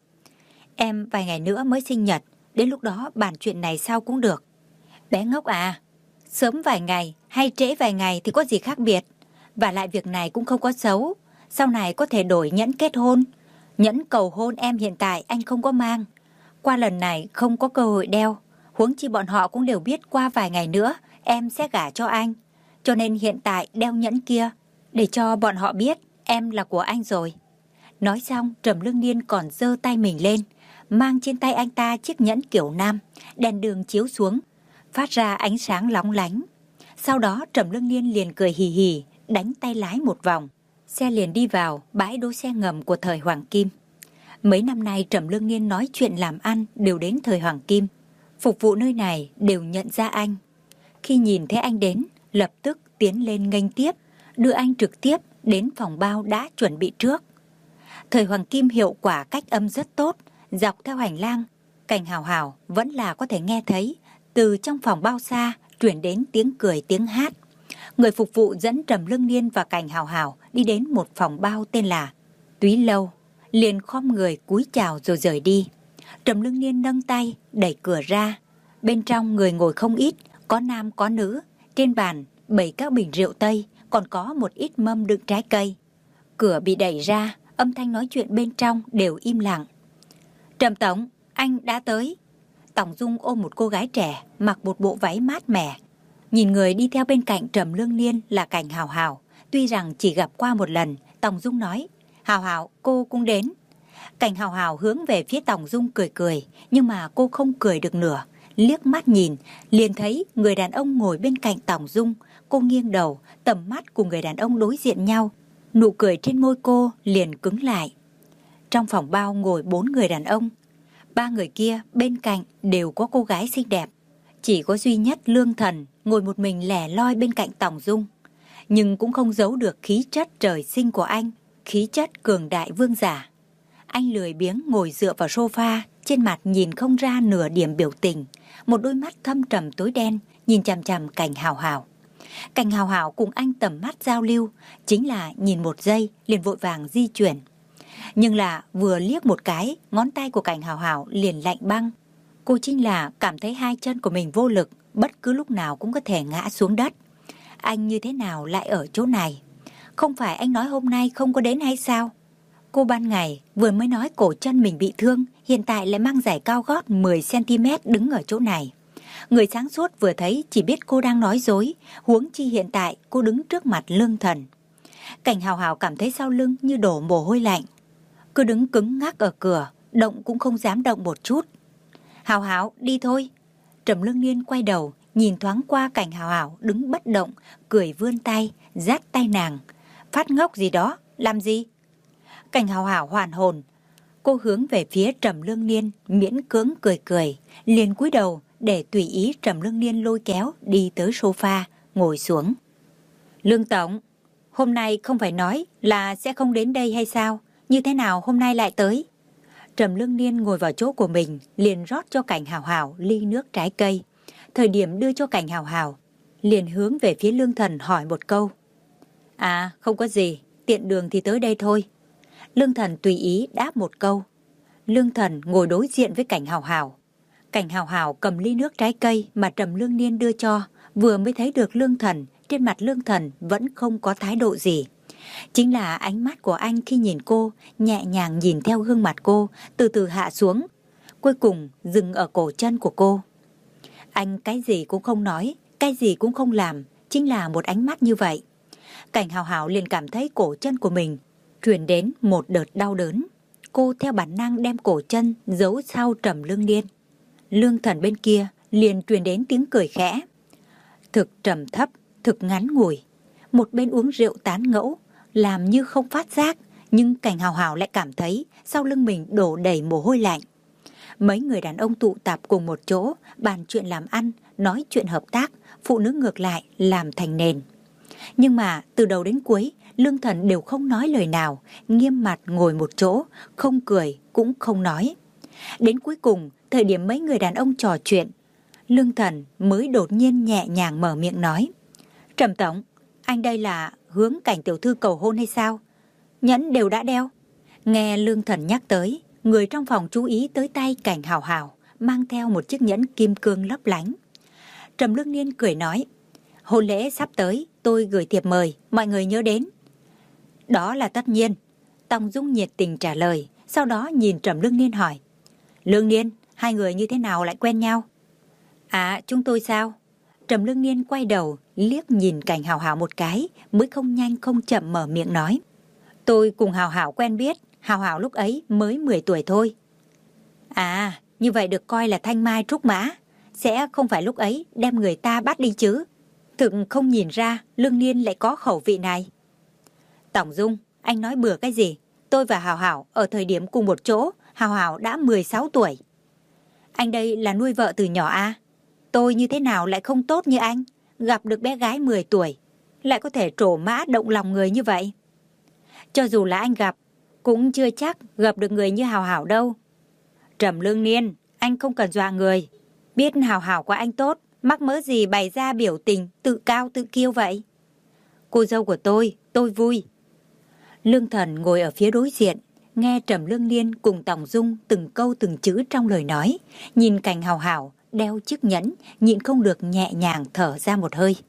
Em vài ngày nữa mới sinh nhật, đến lúc đó bàn chuyện này sao cũng được. Bé ngốc à, sớm vài ngày hay trễ vài ngày thì có gì khác biệt. Và lại việc này cũng không có xấu, sau này có thể đổi nhẫn kết hôn. Nhẫn cầu hôn em hiện tại anh không có mang, qua lần này không có cơ hội đeo. Huống chi bọn họ cũng đều biết qua vài ngày nữa em sẽ gả cho anh, cho nên hiện tại đeo nhẫn kia để cho bọn họ biết em là của anh rồi. Nói xong Trầm Lương Niên còn giơ tay mình lên, mang trên tay anh ta chiếc nhẫn kiểu nam, đèn đường chiếu xuống, phát ra ánh sáng lóng lánh. Sau đó Trầm Lương Niên liền cười hì hì, đánh tay lái một vòng, xe liền đi vào bãi đỗ xe ngầm của thời Hoàng Kim. Mấy năm nay Trầm Lương Niên nói chuyện làm ăn đều đến thời Hoàng Kim, phục vụ nơi này đều nhận ra anh. Khi nhìn thấy anh đến, lập tức tiến lên nghênh tiếp, đưa anh trực tiếp đến phòng bao đã chuẩn bị trước. Thời Hoàng Kim hiệu quả cách âm rất tốt, dọc theo hành lang, Cảnh Hào Hào vẫn là có thể nghe thấy từ trong phòng bao xa truyền đến tiếng cười tiếng hát. Người phục vụ dẫn Trầm Lương Niên và Cảnh Hào Hào đi đến một phòng bao tên là Túy Lâu, liền khom người cúi chào rồi rời đi. Trầm Lương Niên nâng tay đẩy cửa ra, bên trong người ngồi không ít, có nam có nữ, trên bàn bày các bình rượu Tây, còn có một ít mâm đựng trái cây. Cửa bị đẩy ra, âm thanh nói chuyện bên trong đều im lặng. Trầm Tổng, anh đã tới. Tòng Dung ôm một cô gái trẻ, mặc một bộ váy mát mẻ. Nhìn người đi theo bên cạnh Trầm Lương Niên là Cảnh Hào Hào, tuy rằng chỉ gặp qua một lần, Tòng Dung nói, Hào Hào, cô cũng đến. Cảnh Hào Hào hướng về phía Tòng Dung cười cười, nhưng mà cô không cười được nửa. Liếc mắt nhìn, liền thấy người đàn ông ngồi bên cạnh Tòng Dung. Cô nghiêng đầu, tầm mắt cùng người đàn ông đối diện nhau, nụ cười trên môi cô liền cứng lại. Trong phòng bao ngồi bốn người đàn ông, ba người kia bên cạnh đều có cô gái xinh đẹp, chỉ có duy nhất Lương Thần ngồi một mình lẻ loi bên cạnh Tòng Dung. Nhưng cũng không giấu được khí chất trời sinh của anh, khí chất cường đại vương giả. Anh lười biếng ngồi dựa vào sofa, trên mặt nhìn không ra nửa điểm biểu tình, một đôi mắt thâm trầm tối đen nhìn chằm chằm Cảnh Hào Hào. Cảnh Hào Hào cùng anh tầm mắt giao lưu, chính là nhìn một giây liền vội vàng di chuyển. Nhưng là vừa liếc một cái, ngón tay của Cảnh Hào Hào liền lạnh băng. Cô chính là cảm thấy hai chân của mình vô lực, bất cứ lúc nào cũng có thể ngã xuống đất. Anh như thế nào lại ở chỗ này? Không phải anh nói hôm nay không có đến hay sao? Cô ban ngày vừa mới nói cổ chân mình bị thương, hiện tại lại mang giày cao gót mười xăng ti mét đứng ở chỗ này. Người sáng suốt vừa thấy chỉ biết cô đang nói dối, huống chi hiện tại cô đứng trước mặt Lương Thần. Cảnh Hào Hào cảm thấy sau lưng như đổ mồ hôi lạnh, cứ đứng cứng ngắc ở cửa, động cũng không dám động một chút. Hào Hào, đi thôi. Trầm Lương Niên quay đầu, nhìn thoáng qua Cảnh Hào Hào đứng bất động, cười vươn tay, dắt tay nàng. Phát ngốc gì đó, làm gì? Cảnh Hào Hào hoàn hồn. Cô hướng về phía Trầm Lương Niên, miễn cưỡng cười cười, liền cúi đầu để tùy ý Trầm Lương Niên lôi kéo đi tới sofa, ngồi xuống. Lương Tổng, hôm nay không phải nói là sẽ không đến đây hay sao? Như thế nào hôm nay lại tới? Trầm Lương Niên ngồi vào chỗ của mình, liền rót cho Cảnh Hào Hào ly nước trái cây. Thời điểm đưa cho Cảnh Hào Hào, liền hướng về phía Lương Thần hỏi một câu. À, không có gì, tiện đường thì tới đây thôi. Lương Thần tùy ý đáp một câu. Lương Thần ngồi đối diện với Cảnh Hào Hào. Cảnh Hào Hào cầm ly nước trái cây mà Trầm Lương Niên đưa cho, vừa mới thấy được Lương Thần, trên mặt Lương Thần vẫn không có thái độ gì. Chính là ánh mắt của anh khi nhìn cô, nhẹ nhàng nhìn theo gương mặt cô, từ từ hạ xuống, cuối cùng dừng ở cổ chân của cô. Anh cái gì cũng không nói, cái gì cũng không làm, chính là một ánh mắt như vậy. Cảnh Hào Hào liền cảm thấy cổ chân của mình truyền đến một đợt đau đớn. Cô theo bản năng đem cổ chân giấu sau Trầm Lương Niên. Lương Thần bên kia liền truyền đến tiếng cười khẽ. Thực trầm thấp, thực ngắn ngủi. Một bên uống rượu tán ngẫu, làm như không phát giác, nhưng Cảnh Hào Hào lại cảm thấy sau lưng mình đổ đầy mồ hôi lạnh. Mấy người đàn ông tụ tập cùng một chỗ, bàn chuyện làm ăn, nói chuyện hợp tác, phụ nữ ngược lại làm thành nền. Nhưng mà từ đầu đến cuối, Lương Thần đều không nói lời nào, nghiêm mặt ngồi một chỗ, không cười cũng không nói. Đến cuối cùng, thời điểm mấy người đàn ông trò chuyện, Lương Thần mới đột nhiên nhẹ nhàng mở miệng nói. Trầm Tổng, anh đây là hướng Cảnh tiểu thư cầu hôn hay sao? Nhẫn đều đã đeo. Nghe Lương Thần nhắc tới, người trong phòng chú ý tới tay Cảnh Hào Hào, mang theo một chiếc nhẫn kim cương lấp lánh. Trầm Lương Niên cười nói, hôn lễ sắp tới, tôi gửi thiệp mời, mọi người nhớ đến. Đó là tất nhiên. Tòng Dung nhiệt tình trả lời, sau đó nhìn Trầm Lương Niên hỏi. Lương Niên, hai người như thế nào lại quen nhau? À, chúng tôi sao? Trầm Lương Niên quay đầu, liếc nhìn Cảnh Hào Hào một cái, mới không nhanh không chậm mở miệng nói. Tôi cùng Hào Hào quen biết, Hào Hào lúc ấy mới mười tuổi thôi. À, như vậy được coi là thanh mai trúc mã, sẽ không phải lúc ấy đem người ta bắt đi chứ. Thực không nhìn ra Lương Niên lại có khẩu vị này. Tổng Dung, anh nói bừa cái gì? Tôi và Hào Hào ở thời điểm cùng một chỗ, Hào Hào đã mười sáu tuổi. Anh đây là nuôi vợ từ nhỏ à? Tôi như thế nào lại không tốt như anh? Gặp được bé gái mười tuổi, lại có thể trổ mã động lòng người như vậy. Cho dù là anh gặp, cũng chưa chắc gặp được người như Hào Hào đâu. Trầm Lương Niên, anh không cần dọa người. Biết Hào Hào của anh tốt, mắc mớ gì bày ra biểu tình tự cao tự kiêu vậy? Cô dâu của tôi, tôi vui. Lương Thần ngồi ở phía đối diện, nghe Trầm Lương Niên cùng Tòng Dung từng câu từng chữ trong lời nói, nhìn Cảnh Hào Hào đeo chiếc nhẫn, nhịn không được nhẹ nhàng thở ra một hơi.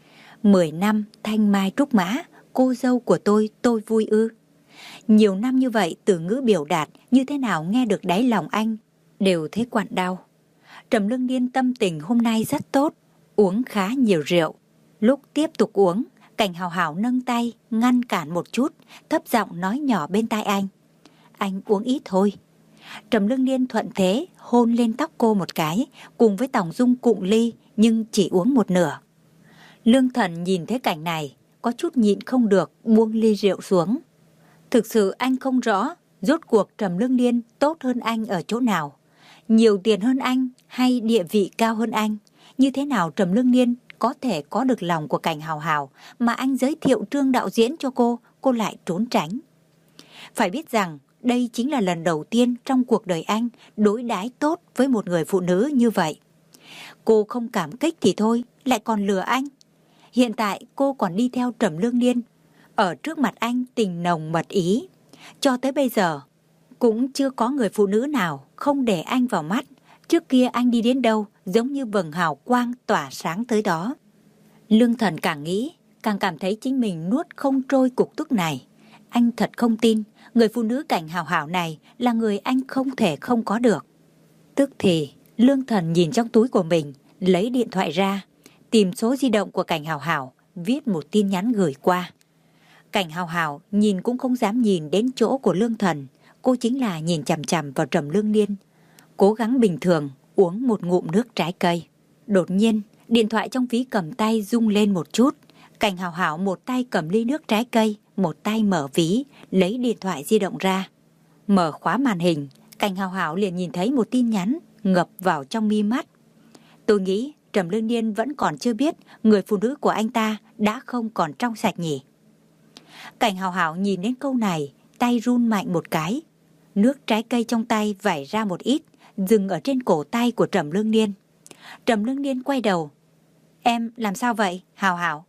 Mười năm thanh mai trúc mã, cô dâu của tôi, tôi vui ư? Nhiều năm như vậy từ ngữ biểu đạt như thế nào nghe được đáy lòng anh, đều thấy quặn đau. Trầm Lương Niên tâm tình hôm nay rất tốt, uống khá nhiều rượu. Lúc tiếp tục uống, Cảnh Hào Hào nâng tay, ngăn cản một chút, thấp giọng nói nhỏ bên tai anh. Anh uống ít thôi. Trầm Lương Niên thuận thế, hôn lên tóc cô một cái, cùng với Tòng Dung cụng ly, nhưng chỉ uống một nửa. Lương Thần nhìn thấy cảnh này, có chút nhịn không được, buông ly rượu xuống. Thực sự anh không rõ, rốt cuộc Trầm Lương Niên tốt hơn anh ở chỗ nào. Nhiều tiền hơn anh, hay địa vị cao hơn anh. Như thế nào Trầm Lương Niên có thể có được lòng của Cảnh Hào Hào mà anh giới thiệu Trương đạo diễn cho cô, cô lại trốn tránh. Phải biết rằng, đây chính là lần đầu tiên trong cuộc đời anh đối đãi tốt với một người phụ nữ như vậy. Cô không cảm kích thì thôi, lại còn lừa anh. Hiện tại cô còn đi theo Trầm Lương Niên, ở trước mặt anh tình nồng mật ý. Cho tới bây giờ, cũng chưa có người phụ nữ nào không để anh vào mắt. Trước kia anh đi đến đâu giống như vầng hào quang tỏa sáng tới đó. Lương Thần càng nghĩ, càng cảm thấy chính mình nuốt không trôi cục tức này. Anh thật không tin người phụ nữ Cảnh Hào Hào này là người anh không thể không có được. Tức thì Lương Thần nhìn trong túi của mình, lấy điện thoại ra, tìm số di động của Cảnh Hào Hào, viết một tin nhắn gửi qua. Cảnh Hào Hào nhìn cũng không dám nhìn đến chỗ của Lương Thần, cô chính là nhìn chằm chằm vào Trầm Lương Niên, cố gắng bình thường uống một ngụm nước trái cây. Đột nhiên, điện thoại trong ví cầm tay rung lên một chút. Cảnh Hào Hào một tay cầm ly nước trái cây, một tay mở ví, lấy điện thoại di động ra. Mở khóa màn hình, Cảnh Hào Hảo liền nhìn thấy một tin nhắn ngập vào trong mi mắt. Tôi nghĩ Trầm Lương Niên vẫn còn chưa biết người phụ nữ của anh ta đã không còn trong sạch nhỉ. Cảnh Hào Hảo nhìn đến câu này, tay run mạnh một cái. Nước trái cây trong tay vẩy ra một ít, dừng ở trên cổ tay của Trầm Lương Niên. Trầm Lương Niên quay đầu. Em làm sao vậy, Hào Hảo?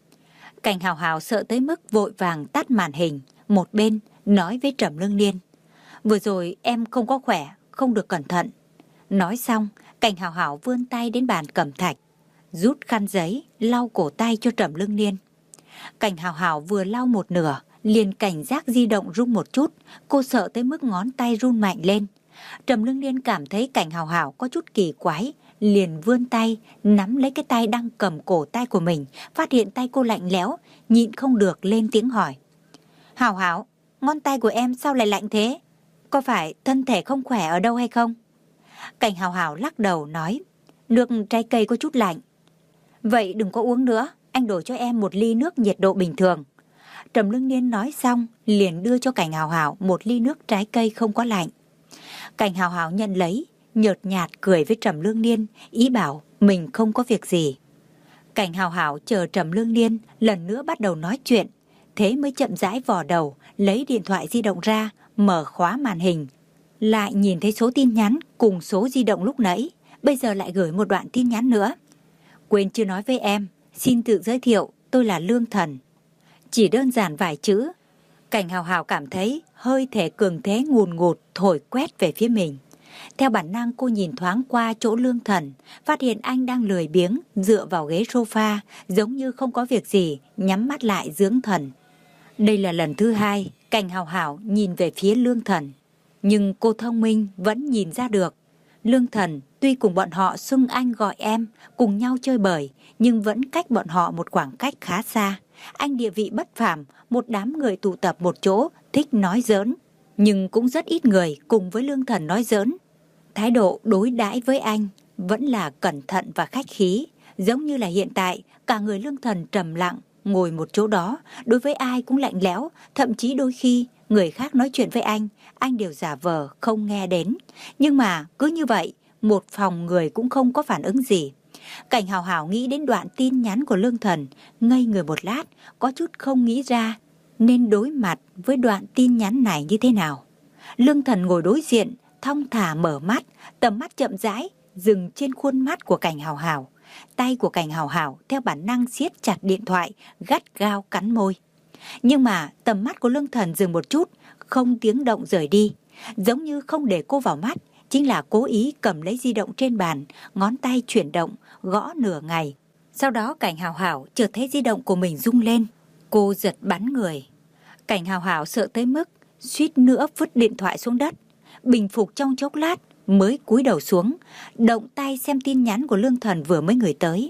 Cảnh Hào Hảo sợ tới mức vội vàng tắt màn hình, một bên nói với Trầm Lương Niên. Vừa rồi em không có khỏe, không được cẩn thận. Nói xong, Cảnh Hào Hảo vươn tay đến bàn cẩm thạch, rút khăn giấy lau cổ tay cho Trầm Lương Niên. Cảnh Hào Hảo vừa lau một nửa, liền cảnh giác di động rung một chút, cô sợ tới mức ngón tay run mạnh lên. Trầm Lương Niên cảm thấy Cảnh Hào Hảo có chút kỳ quái, liền vươn tay nắm lấy cái tay đang cầm cổ tay của mình, phát hiện tay cô lạnh lẽo, nhịn không được lên tiếng hỏi. Hào Hảo, ngón tay của em sao lại lạnh thế? Có phải thân thể không khỏe ở đâu hay không? Cảnh Hào Hảo lắc đầu nói, nước trái cây có chút lạnh. Vậy đừng có uống nữa, anh đổ cho em một ly nước nhiệt độ bình thường. Trầm Lương Niên nói xong, liền đưa cho Cảnh Hào Hảo một ly nước trái cây không có lạnh. Cảnh Hào Hảo nhận lấy, nhợt nhạt cười với Trầm Lương Niên, ý bảo mình không có việc gì. Cảnh Hào Hảo chờ Trầm Lương Niên lần nữa bắt đầu nói chuyện, thế mới chậm rãi vò đầu, lấy điện thoại di động ra, mở khóa màn hình. Lại nhìn thấy số tin nhắn cùng số di động lúc nãy, bây giờ lại gửi một đoạn tin nhắn nữa. Quên chưa nói với em, xin tự giới thiệu, tôi là Lương Thần. Chỉ đơn giản vài chữ, Cảnh Hào Hảo cảm thấy hơi thể cường thế ngùn ngụt thổi quét về phía mình. Theo bản năng cô nhìn thoáng qua chỗ Lương Thần, phát hiện anh đang lười biếng dựa vào ghế sofa, giống như không có việc gì, nhắm mắt lại dưỡng thần. Đây là lần thứ hai Cảnh Hào Hảo nhìn về phía Lương Thần, nhưng cô thông minh vẫn nhìn ra được. Lương Thần tuy cùng bọn họ xưng anh gọi em, cùng nhau chơi bời, nhưng vẫn cách bọn họ một khoảng cách khá xa. Anh địa vị bất phàm, một đám người tụ tập một chỗ, thích nói giỡn. Nhưng cũng rất ít người cùng với Lương Thần nói giỡn. Thái độ đối đãi với anh vẫn là cẩn thận và khách khí. Giống như là hiện tại, cả người Lương Thần trầm lặng, ngồi một chỗ đó, đối với ai cũng lạnh lẽo. Thậm chí đôi khi, người khác nói chuyện với anh, anh đều giả vờ không nghe đến. Nhưng mà cứ như vậy, một phòng người cũng không có phản ứng gì. Cảnh Hào Hảo nghĩ đến đoạn tin nhắn của Lương Thần, ngây người một lát, có chút không nghĩ ra nên đối mặt với đoạn tin nhắn này như thế nào. Lương Thần ngồi đối diện, thong thả mở mắt, tầm mắt chậm rãi dừng trên khuôn mắt của Cảnh Hào Hảo. Tay của Cảnh Hào Hảo theo bản năng siết chặt điện thoại, gắt gao cắn môi. Nhưng mà tầm mắt của Lương Thần dừng một chút, không tiếng động rời đi, giống như không để cô vào mắt, chính là cố ý cầm lấy di động trên bàn, ngón tay chuyển động, gõ nửa ngày. Sau đó Cảnh Hào Hảo chợt thấy di động của mình rung lên, cô giật bắn người. Cảnh Hào Hảo sợ tới mức suýt nữa vứt điện thoại xuống đất, bình phục trong chốc lát mới cúi đầu xuống, động tay xem tin nhắn của Lương Thần vừa mới gửi tới.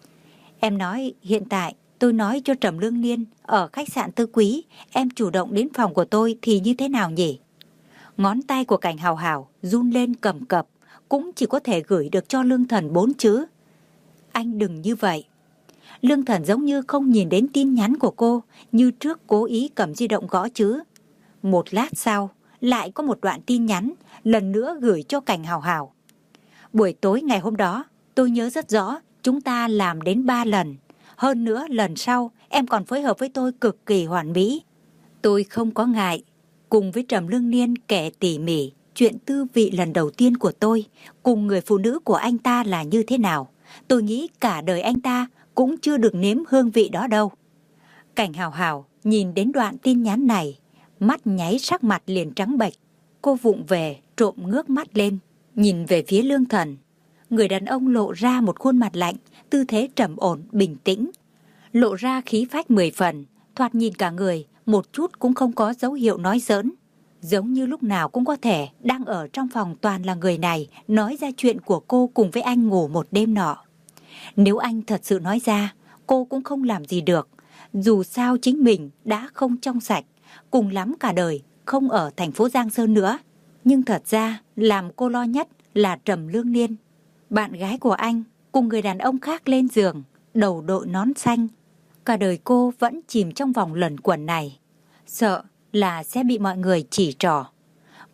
Em nói hiện tại tôi nói cho Trầm Lương Niên ở khách sạn Tư Quý, em chủ động đến phòng của tôi thì như thế nào nhỉ? Ngón tay của Cảnh Hào Hảo run lên cầm cập, cũng chỉ có thể gửi được cho Lương Thần bốn chữ. Anh đừng như vậy. Lương Thần giống như không nhìn đến tin nhắn của cô, như trước cố ý cầm di động gõ chữ. Một lát sau, lại có một đoạn tin nhắn, lần nữa gửi cho Cảnh Hào Hảo. Buổi tối ngày hôm đó, tôi nhớ rất rõ, chúng ta làm đến ba lần. Hơn nữa lần sau, em còn phối hợp với tôi cực kỳ hoàn mỹ. Tôi không có ngại cùng với Trầm Lương Niên kể tỉ mỉ chuyện tư vị lần đầu tiên của tôi cùng người phụ nữ của anh ta là như thế nào. Tôi nghĩ cả đời anh ta cũng chưa được nếm hương vị đó đâu. Cảnh Hào Hảo nhìn đến đoạn tin nhắn này, mắt nháy sắc mặt liền trắng bệch. Cô vụng về trộm ngước mắt lên, nhìn về phía Lương Thần. Người đàn ông lộ ra một khuôn mặt lạnh, tư thế trầm ổn, bình tĩnh, lộ ra khí phách mười phần, thoạt nhìn cả người một chút cũng không có dấu hiệu nói giỡn. Giống như lúc nào cũng có thể đang ở trong phòng toàn là người này nói ra chuyện của cô cùng với anh ngủ một đêm nọ. Nếu anh thật sự nói ra, cô cũng không làm gì được. Dù sao chính mình đã không trong sạch, cùng lắm cả đời không ở thành phố Giang Sơn nữa. Nhưng thật ra làm cô lo nhất là Trầm Lương Niên, bạn gái của anh cùng người đàn ông khác lên giường, đầu đội nón xanh. Cả đời cô vẫn chìm trong vòng luẩn quẩn này, sợ là sẽ bị mọi người chỉ trỏ.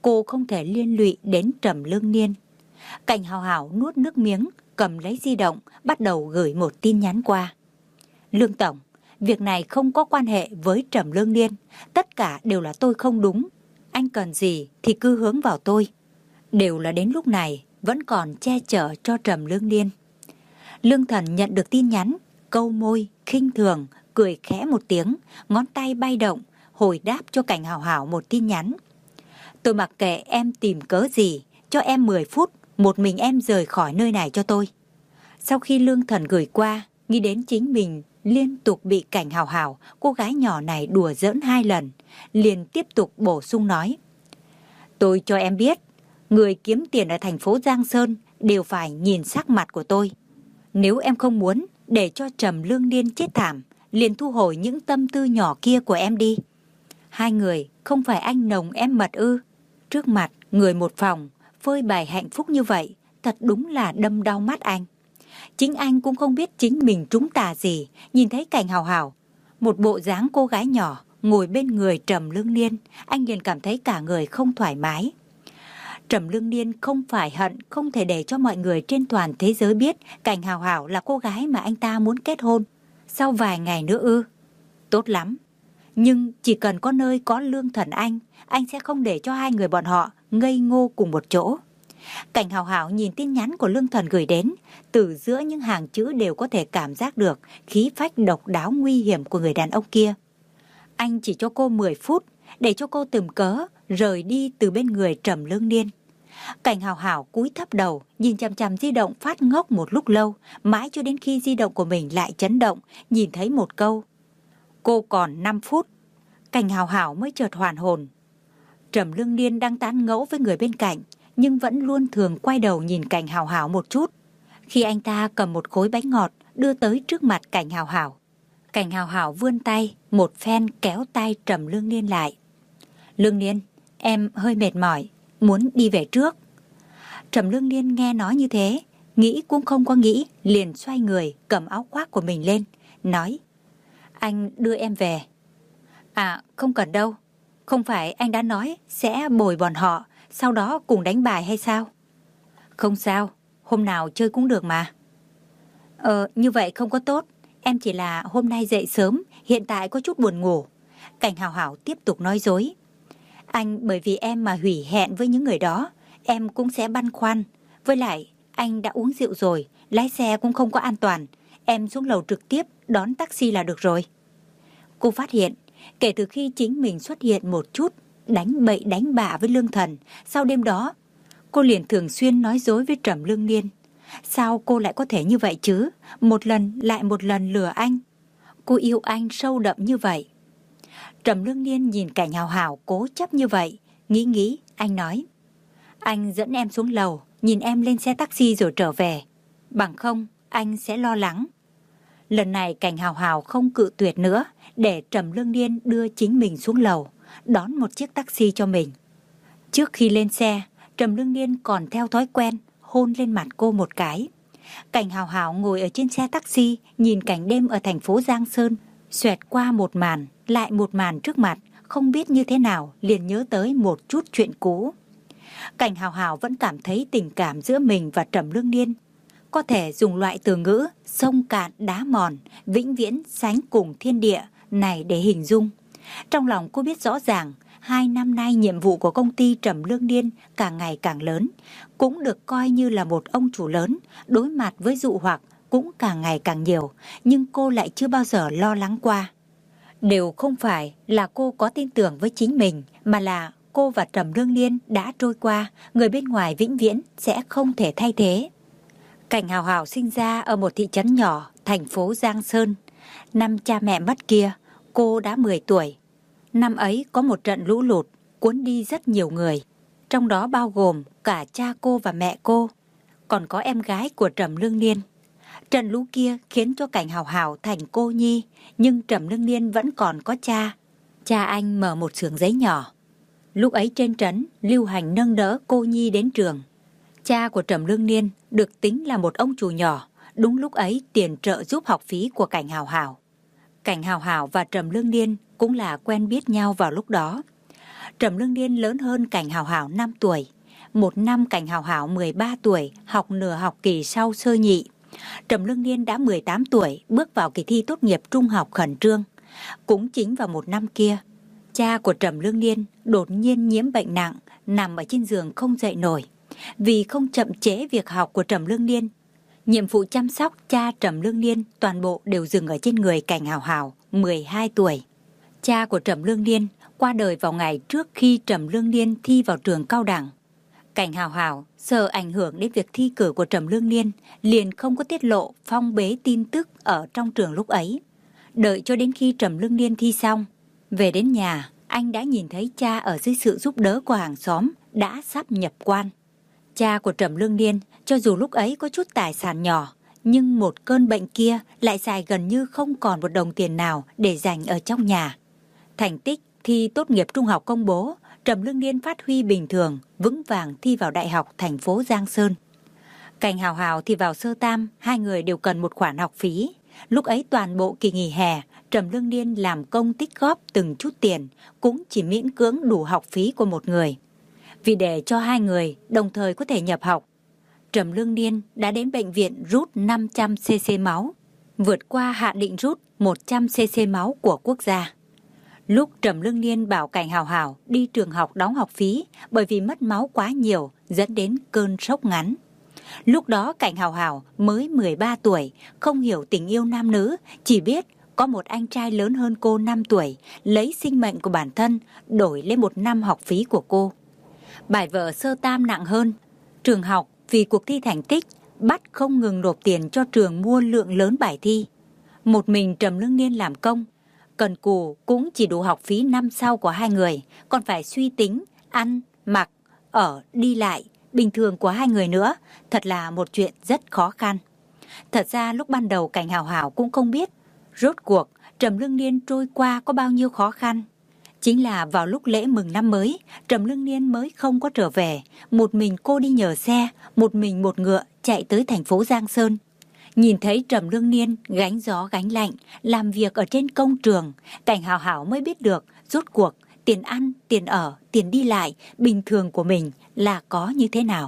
cô không thể liên lụy đến Trầm Lương Niên. Cảnh Hào Hào nuốt nước miếng, cầm lấy di động, bắt đầu gửi một tin nhắn qua. Lương Tổng, việc này không có quan hệ với Trầm Lương Niên, tất cả đều là tôi không đúng. Anh cần gì thì cứ hướng vào tôi. Đều là đến lúc này vẫn còn che chở cho Trầm Lương Niên. Lương Thần nhận được tin nhắn, câu môi, khinh thường, cười khẽ một tiếng, ngón tay bay động, hồi đáp cho Cảnh Hào Hào một tin nhắn. Tôi mặc kệ em tìm cớ gì, cho em mười phút, một mình em rời khỏi nơi này cho tôi. Sau khi Lương Thần gửi qua, nghĩ đến chính mình liên tục bị Cảnh Hào Hào, cô gái nhỏ này đùa giỡn hai lần, liền tiếp tục bổ sung nói. Tôi cho em biết, người kiếm tiền ở thành phố Giang Sơn đều phải nhìn sắc mặt của tôi. Nếu em không muốn để cho Trầm Lương Niên chết thảm, liền thu hồi những tâm tư nhỏ kia của em đi. Hai người không phải anh nồng em mật ư? Trước mặt người một phòng, phơi bày hạnh phúc như vậy, thật đúng là đâm đau mắt anh. Chính anh cũng không biết chính mình trúng tà gì, nhìn thấy Cảnh Hào Hào, một bộ dáng cô gái nhỏ ngồi bên người Trầm Lương Niên, anh liền cảm thấy cả người không thoải mái. Trầm Lương Niên không phải hận không thể để cho mọi người trên toàn thế giới biết Cảnh Hào Hào là cô gái mà anh ta muốn kết hôn. Sau vài ngày nữa ư? Tốt lắm. Nhưng chỉ cần có nơi có Lương Thần anh, anh sẽ không để cho hai người bọn họ ngây ngô cùng một chỗ. Cảnh Hào Hào nhìn tin nhắn của Lương Thần gửi đến, từ giữa những hàng chữ đều có thể cảm giác được khí phách độc đáo nguy hiểm của người đàn ông kia. Anh chỉ cho cô mười phút để cho cô tìm cớ rời đi từ bên người Trầm Lương Niên. Cảnh Hào Hào cúi thấp đầu, nhìn chằm chằm di động phát ngốc một lúc lâu, mãi cho đến khi di động của mình lại chấn động, nhìn thấy một câu. Cô còn năm phút. Cảnh Hào Hào mới chợt hoàn hồn. Trầm Lương Niên đang tán ngẫu với người bên cạnh, nhưng vẫn luôn thường quay đầu nhìn Cảnh Hào Hào một chút. Khi anh ta cầm một khối bánh ngọt đưa tới trước mặt Cảnh Hào Hào, Cảnh Hào Hào vươn tay, một phen kéo tay Trầm Lương Niên lại. Lương Niên, em hơi mệt mỏi, muốn đi về trước. Trầm Lương Niên nghe nói như thế, nghĩ cũng không có nghĩ, liền xoay người cầm áo khoác của mình lên, nói. Anh đưa em về. À, không cần đâu. Không phải anh đã nói sẽ bồi bọn họ, sau đó cùng đánh bài hay sao? Không sao, hôm nào chơi cũng được mà. Ờ, như vậy không có tốt. Em chỉ là hôm nay dậy sớm, hiện tại có chút buồn ngủ. Cảnh Hào Hào tiếp tục nói dối. Anh bởi vì em mà hủy hẹn với những người đó, em cũng sẽ băn khoăn. Với lại, anh đã uống rượu rồi, lái xe cũng không có an toàn. Em xuống lầu trực tiếp, đón taxi là được rồi. Cô phát hiện, kể từ khi chính mình xuất hiện một chút, đánh bậy đánh bạ với Lương Thần, sau đêm đó, cô liền thường xuyên nói dối với Trầm Lương Niên. Sao cô lại có thể như vậy chứ? Một lần lại một lần lừa anh. Cô yêu anh sâu đậm như vậy. Trầm Lương Niên nhìn Cảnh Hào Hào cố chấp như vậy, nghĩ nghĩ, anh nói. Anh dẫn em xuống lầu, nhìn em lên xe taxi rồi trở về. Bằng không, anh sẽ lo lắng. Lần này Cảnh Hào Hào không cự tuyệt nữa, để Trầm Lương Niên đưa chính mình xuống lầu, đón một chiếc taxi cho mình. Trước khi lên xe, Trầm Lương Niên còn theo thói quen hôn lên mặt cô một cái. Cảnh Hào Hào ngồi ở trên xe taxi, nhìn cảnh đêm ở thành phố Giang Sơn, xoẹt qua một màn, lại một màn trước mặt, không biết như thế nào liền nhớ tới một chút chuyện cũ. Cảnh Hào Hào vẫn cảm thấy tình cảm giữa mình và Trầm Lương Niên có thể dùng loại từ ngữ sông cạn đá mòn, vĩnh viễn sánh cùng thiên địa này để hình dung. Trong lòng cô biết rõ ràng, hai năm nay nhiệm vụ của công ty Trầm Lương Niên càng ngày càng lớn, cũng được coi như là một ông chủ lớn, đối mặt với dụ hoặc cũng càng ngày càng nhiều, nhưng cô lại chưa bao giờ lo lắng qua. Đều không phải là cô có tin tưởng với chính mình, mà là cô và Trầm Lương Niên đã trôi qua, người bên ngoài vĩnh viễn sẽ không thể thay thế. Cảnh Hào Hào sinh ra ở một thị trấn nhỏ, thành phố Giang Sơn. Năm cha mẹ mất kia, cô đã mười tuổi. Năm ấy có một trận lũ lụt, cuốn đi rất nhiều người. Trong đó bao gồm cả cha cô và mẹ cô, còn có em gái của Trầm Lương Niên. Trận lũ kia khiến cho Cảnh Hào Hào thành cô nhi, nhưng Trầm Lương Niên vẫn còn có cha. Cha anh mở một xưởng giấy nhỏ. Lúc ấy trên trấn lưu hành nâng đỡ cô nhi đến trường. Cha của Trầm Lương Niên được tính là một ông chủ nhỏ, đúng lúc ấy tiền trợ giúp học phí của Cảnh Hào Hào. Cảnh Hào Hào và Trầm Lương Niên cũng là quen biết nhau vào lúc đó. Trầm Lương Niên lớn hơn Cảnh Hào Hào năm tuổi. Một năm Cảnh Hào Hào mười ba tuổi, học nửa học kỳ sau sơ nhị. Trầm Lương Niên đã mười tám tuổi, bước vào kỳ thi tốt nghiệp trung học khẩn trương. Cũng chính vào một năm kia, cha của Trầm Lương Niên đột nhiên nhiễm bệnh nặng, nằm ở trên giường không dậy nổi. Vì không chậm trễ việc học của Trầm Lương Niên, nhiệm vụ chăm sóc cha Trầm Lương Niên toàn bộ đều dừng ở trên người Cảnh Hào Hào, mười hai tuổi. Cha của Trầm Lương Niên qua đời vào ngày trước khi Trầm Lương Niên thi vào trường cao đẳng. Cảnh Hào Hào sợ ảnh hưởng đến việc thi cử của Trầm Lương Niên, liền không có tiết lộ phong bế tin tức ở trong trường lúc ấy. Đợi cho đến khi Trầm Lương Niên thi xong, về đến nhà, anh đã nhìn thấy cha ở dưới sự giúp đỡ của hàng xóm đã sắp nhập quan. Cha của Trầm Lương Niên, cho dù lúc ấy có chút tài sản nhỏ, nhưng một cơn bệnh kia lại xài gần như không còn một đồng tiền nào để dành ở trong nhà. Thành tích thi tốt nghiệp trung học công bố, Trầm Lương Niên phát huy bình thường, vững vàng thi vào đại học thành phố Giang Sơn. Cảnh Hào Hào thì vào sơ tam, hai người đều cần một khoản học phí. Lúc ấy toàn bộ kỳ nghỉ hè, Trầm Lương Niên làm công tích góp từng chút tiền, cũng chỉ miễn cưỡng đủ học phí của một người. Vì để cho hai người đồng thời có thể nhập học, Trầm Lương Niên đã đến bệnh viện rút năm trăm xê xê máu, vượt qua hạn định rút một trăm xê xê máu của quốc gia. Lúc Trầm Lương Niên bảo Cảnh Hào Hào đi trường học đóng học phí bởi vì mất máu quá nhiều dẫn đến cơn sốc ngắn. Lúc đó Cảnh Hào Hào mới mười ba tuổi, không hiểu tình yêu nam nữ, chỉ biết có một anh trai lớn hơn cô năm tuổi, lấy sinh mệnh của bản thân đổi lấy một năm học phí của cô. Bài vở sơ tam nặng hơn, trường học vì cuộc thi thành tích bắt không ngừng nộp tiền cho trường mua lượng lớn bài thi. Một mình Trầm Lương Niên làm công, cần cù cũng chỉ đủ học phí năm sau của hai người, còn phải suy tính, ăn, mặc, ở, đi lại, bình thường của hai người nữa, thật là một chuyện rất khó khăn. Thật ra lúc ban đầu Cảnh Hào Hào cũng không biết, rốt cuộc Trầm Lương Niên trôi qua có bao nhiêu khó khăn. Chính là vào lúc lễ mừng năm mới, Trầm Lương Niên mới không có trở về, một mình cô đi nhờ xe, một mình một ngựa chạy tới thành phố Giang Sơn. Nhìn thấy Trầm Lương Niên gánh gió gánh lạnh, làm việc ở trên công trường, Cảnh Hào Hào mới biết được rốt cuộc tiền ăn, tiền ở, tiền đi lại bình thường của mình là có như thế nào.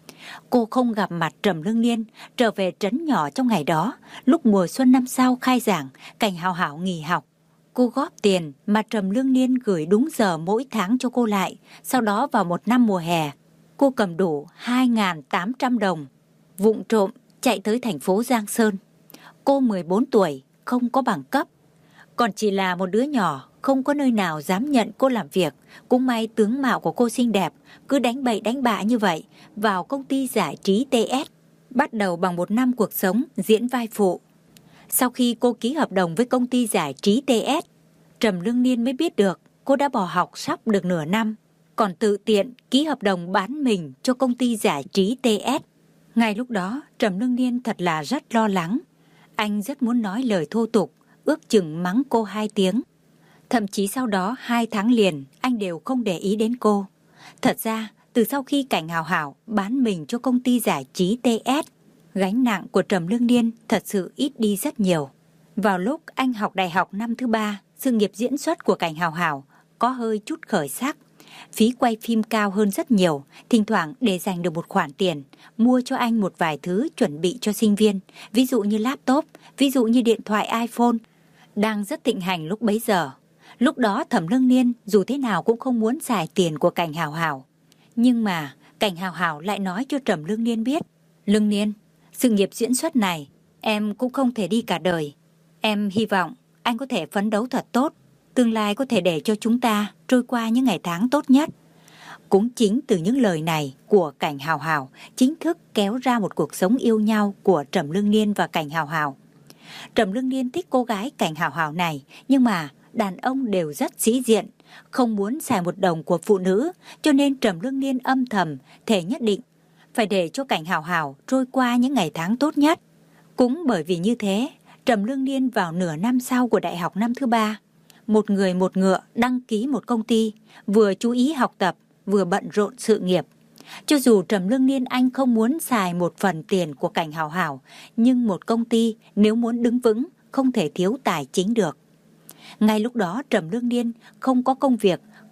Cô không gặp mặt Trầm Lương Niên, trở về trấn nhỏ trong ngày đó, lúc mùa xuân năm sau khai giảng, Cảnh Hào Hào nghỉ học. Cô góp tiền mà Trầm Lương Niên gửi đúng giờ mỗi tháng cho cô lại, sau đó vào một năm mùa hè, cô cầm đủ hai nghìn tám trăm đồng, vụng trộm chạy tới thành phố Giang Sơn. Cô mười bốn tuổi, không có bằng cấp, còn chỉ là một đứa nhỏ, không có nơi nào dám nhận cô làm việc. Cũng may tướng mạo của cô xinh đẹp, cứ đánh bậy đánh bạ như vậy, vào công ty giải trí tê ét, bắt đầu bằng một năm cuộc sống diễn vai phụ. Sau khi cô ký hợp đồng với công ty giải trí tê ét, Trầm Lương Niên mới biết được cô đã bỏ học sắp được nửa năm, còn tự tiện ký hợp đồng bán mình cho công ty giải trí tê ét. Ngay lúc đó, Trầm Lương Niên thật là rất lo lắng. Anh rất muốn nói lời thô tục, ước chừng mắng cô hai tiếng. Thậm chí sau đó hai tháng liền, anh đều không để ý đến cô. Thật ra, từ sau khi Cảnh Hào Hào bán mình cho công ty giải trí tê ét, gánh nặng của Trầm Lương Niên thật sự ít đi rất nhiều. Vào lúc anh học đại học năm thứ ba, sự nghiệp diễn xuất của Cảnh Hào Hào có hơi chút khởi sắc. Phí quay phim cao hơn rất nhiều, thỉnh thoảng để dành được một khoản tiền, mua cho anh một vài thứ chuẩn bị cho sinh viên, ví dụ như laptop, ví dụ như điện thoại iPhone, đang rất thịnh hành lúc bấy giờ. Lúc đó Thẩm Lương Niên dù thế nào cũng không muốn xài tiền của Cảnh Hào Hào. Nhưng mà Cảnh Hào Hào lại nói cho Trầm Lương Niên biết, Lương Niên, sự nghiệp diễn xuất này em cũng không thể đi cả đời. Em hy vọng anh có thể phấn đấu thật tốt, tương lai có thể để cho chúng ta trôi qua những ngày tháng tốt nhất. Cũng chính từ những lời này của Cảnh Hào Hào chính thức kéo ra một cuộc sống yêu nhau của Trầm Lương Niên và Cảnh Hào Hào. Trầm Lương Niên thích cô gái Cảnh Hào Hào này, nhưng mà đàn ông đều rất sĩ diện, không muốn xài một đồng của phụ nữ, cho nên Trầm Lương Niên âm thầm thề nhất định phải để cho Cảnh Hào Hào trôi qua những ngày tháng tốt nhất. Cũng bởi vì như thế, Trầm Lương Niên vào nửa năm sau của đại học năm thứ ba, một người một ngựa đăng ký một công ty, vừa chú ý học tập, vừa bận rộn sự nghiệp. Cho dù Trầm Lương Niên anh không muốn xài một phần tiền của Cảnh Hào Hào, nhưng một công ty nếu muốn đứng vững không thể thiếu tài chính được. Ngay lúc đó Trầm Lương Niên không có công việc,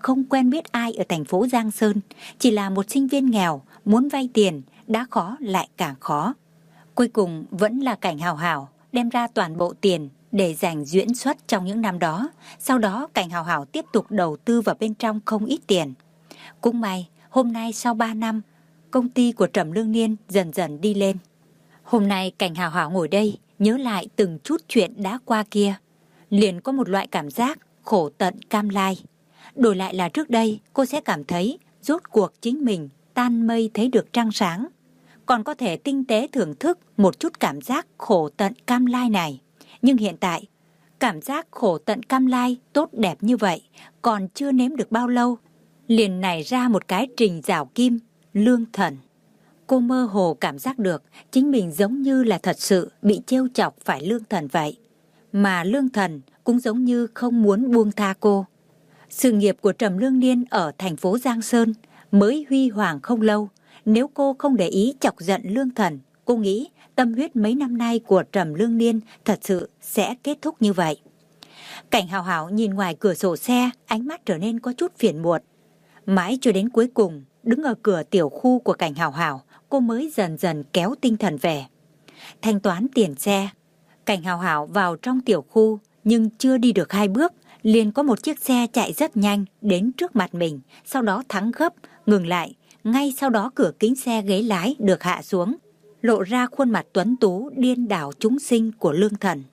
không quen biết ai ở thành phố Giang Sơn, chỉ là một sinh viên nghèo, muốn vay tiền, đã khó lại càng khó. Cuối cùng vẫn là Cảnh Hào Hào đem ra toàn bộ tiền để dành diễn xuất trong những năm đó. Sau đó Cảnh Hào Hào tiếp tục đầu tư vào bên trong không ít tiền. Cũng may, hôm nay sau ba năm, công ty của Trầm Lương Niên dần dần đi lên. Hôm nay Cảnh Hào Hào ngồi đây, nhớ lại từng chút chuyện đã qua kia, liền có một loại cảm giác khổ tận cam lai. Đổi lại là trước đây, cô sẽ cảm thấy rốt cuộc chính mình tan mây thấy được trăng sáng, còn có thể tinh tế thưởng thức một chút cảm giác khổ tận cam lai này. Nhưng hiện tại, cảm giác khổ tận cam lai tốt đẹp như vậy còn chưa nếm được bao lâu, liền nảy ra một cái Trình Giảo Kim, Lương Thần. Cô mơ hồ cảm giác được chính mình giống như là thật sự bị trêu chọc phải Lương Thần vậy, mà Lương Thần cũng giống như không muốn buông tha cô. Sự nghiệp của Trầm Lương Niên ở thành phố Giang Sơn mới huy hoàng không lâu, nếu cô không để ý chọc giận Lương Thần, cô nghĩ tâm huyết mấy năm nay của Trầm Lương Niên thật sự sẽ kết thúc như vậy. Cảnh Hào Hào nhìn ngoài cửa sổ xe, ánh mắt trở nên có chút phiền muộn. Mãi cho đến cuối cùng, đứng ở cửa tiểu khu của Cảnh Hào Hào, cô mới dần dần kéo tinh thần về. Thanh toán tiền xe, Cảnh Hào Hào vào trong tiểu khu, nhưng chưa đi được hai bước, liền có một chiếc xe chạy rất nhanh đến trước mặt mình, sau đó thắng gấp, ngừng lại. Ngay sau đó cửa kính xe ghế lái được hạ xuống, lộ ra khuôn mặt tuấn tú điên đảo chúng sinh của Lương Thần.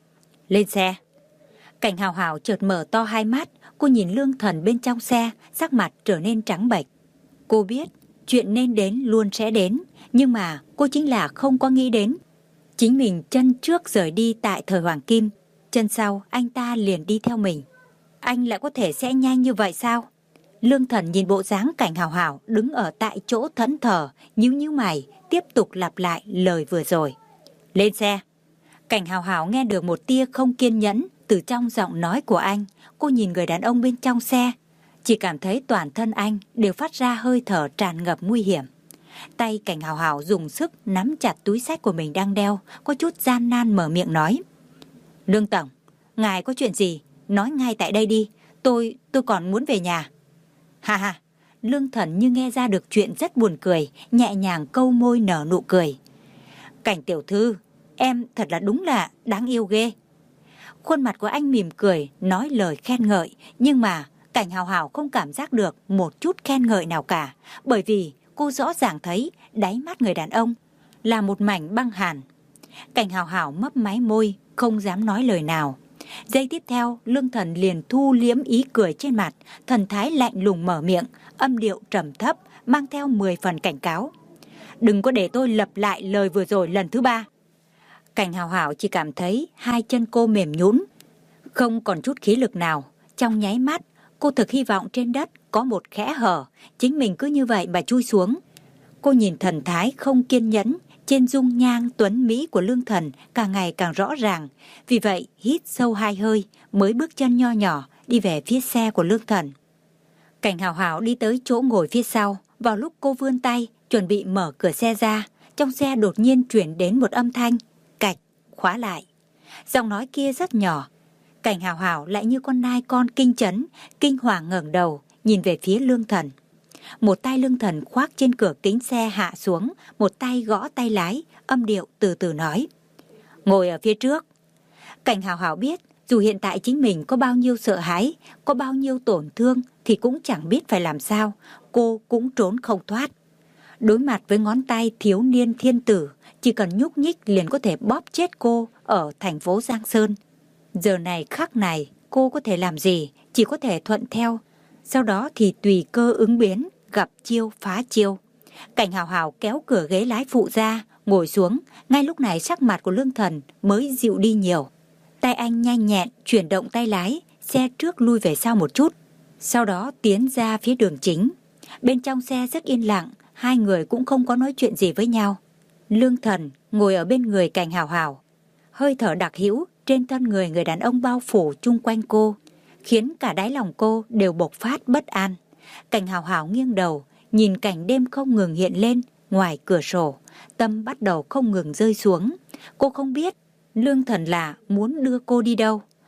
Lên xe. Cảnh Hào Hào chợt mở to hai mắt, cô nhìn Lương Thần bên trong xe, sắc mặt trở nên trắng bệch. Cô biết chuyện nên đến luôn sẽ đến, nhưng mà cô chính là không có nghĩ đến. Chính mình chân trước rời đi tại thời Hoàng Kim, chân sau anh ta liền đi theo mình. Anh lại có thể sẽ nhanh như vậy sao? Lương Thần nhìn bộ dáng Cảnh Hào Hào đứng ở tại chỗ thẫn thờ, nhíu nhíu mày, tiếp tục lặp lại lời vừa rồi. Lên xe. Cảnh Hào Hào nghe được một tia không kiên nhẫn từ trong giọng nói của anh. Cô nhìn người đàn ông bên trong xe, chỉ cảm thấy toàn thân anh đều phát ra hơi thở tràn ngập nguy hiểm. Tay Cảnh Hào Hào dùng sức nắm chặt túi xách của mình đang đeo, có chút gian nan mở miệng nói. Lương Tổng, ngài có chuyện gì? Nói ngay tại đây đi, tôi, tôi còn muốn về nhà. Ha ha, Lương Thần như nghe ra được chuyện rất buồn cười, nhẹ nhàng câu môi nở nụ cười. Cảnh tiểu thư, em thật là đúng là đáng yêu ghê. Khuôn mặt của anh mỉm cười, nói lời khen ngợi, nhưng mà Cảnh Hào Hào không cảm giác được một chút khen ngợi nào cả, bởi vì cô rõ ràng thấy đáy mắt người đàn ông là một mảnh băng hàn. Cảnh Hào Hào mấp máy môi, không dám nói lời nào. Giây tiếp theo, Lương Thần liền thu liếm ý cười trên mặt, thần thái lạnh lùng mở miệng, âm điệu trầm thấp, mang theo mười phần cảnh cáo. Đừng có để tôi lặp lại lời vừa rồi lần thứ ba. Cảnh Hào Hào chỉ cảm thấy hai chân cô mềm nhũn, không còn chút khí lực nào. Trong nháy mắt, cô thực hy vọng trên đất có một kẽ hở, chính mình cứ như vậy mà chui xuống. Cô nhìn thần thái không kiên nhẫn trên dung nhan tuấn mỹ của Lương Thần càng ngày càng rõ ràng, vì vậy hít sâu hai hơi mới bước chân nho nhỏ đi về phía xe của Lương Thần. Cảnh Hào Hào đi tới chỗ ngồi phía sau, vào lúc cô vươn tay chuẩn bị mở cửa xe ra, trong xe đột nhiên chuyển đến một âm thanh cạch, khóa lại. Giọng nói kia rất nhỏ. Cảnh Hào Hào lại như con nai con kinh chấn, kinh hoàng ngẩng đầu nhìn về phía Lương Thần. Một tay Lương Thần khoác trên cửa kính xe hạ xuống, một tay gõ tay lái, âm điệu từ từ nói. Ngồi ở phía trước. Cảnh Hào Hào biết, dù hiện tại chính mình có bao nhiêu sợ hãi, có bao nhiêu tổn thương thì cũng chẳng biết phải làm sao, cô cũng trốn không thoát. Đối mặt với ngón tay thiếu niên thiên tử, chỉ cần nhúc nhích liền có thể bóp chết cô ở thành phố Giang Sơn. Giờ này khắc này, cô có thể làm gì, chỉ có thể thuận theo. Sau đó thì tùy cơ ứng biến, gặp chiêu phá chiêu. Cảnh Hào Hào kéo cửa ghế lái phụ ra, ngồi xuống. Ngay lúc này sắc mặt của Lương Thần mới dịu đi nhiều. Tay anh nhanh nhẹn chuyển động tay lái, xe trước lui về sau một chút. Sau đó tiến ra phía đường chính. Bên trong xe rất yên lặng, hai người cũng không có nói chuyện gì với nhau. Lương Thần ngồi ở bên người Cảnh Hào Hào. Hơi thở đặc hữu trên thân người người đàn ông bao phủ chung quanh cô, khiến cả đáy lòng cô đều bộc phát bất an. Cảnh Hào Hào nghiêng đầu, nhìn cảnh đêm không ngừng hiện lên ngoài cửa sổ, tâm bắt đầu không ngừng rơi xuống. Cô không biết Lương Thần là muốn đưa cô đi đâu,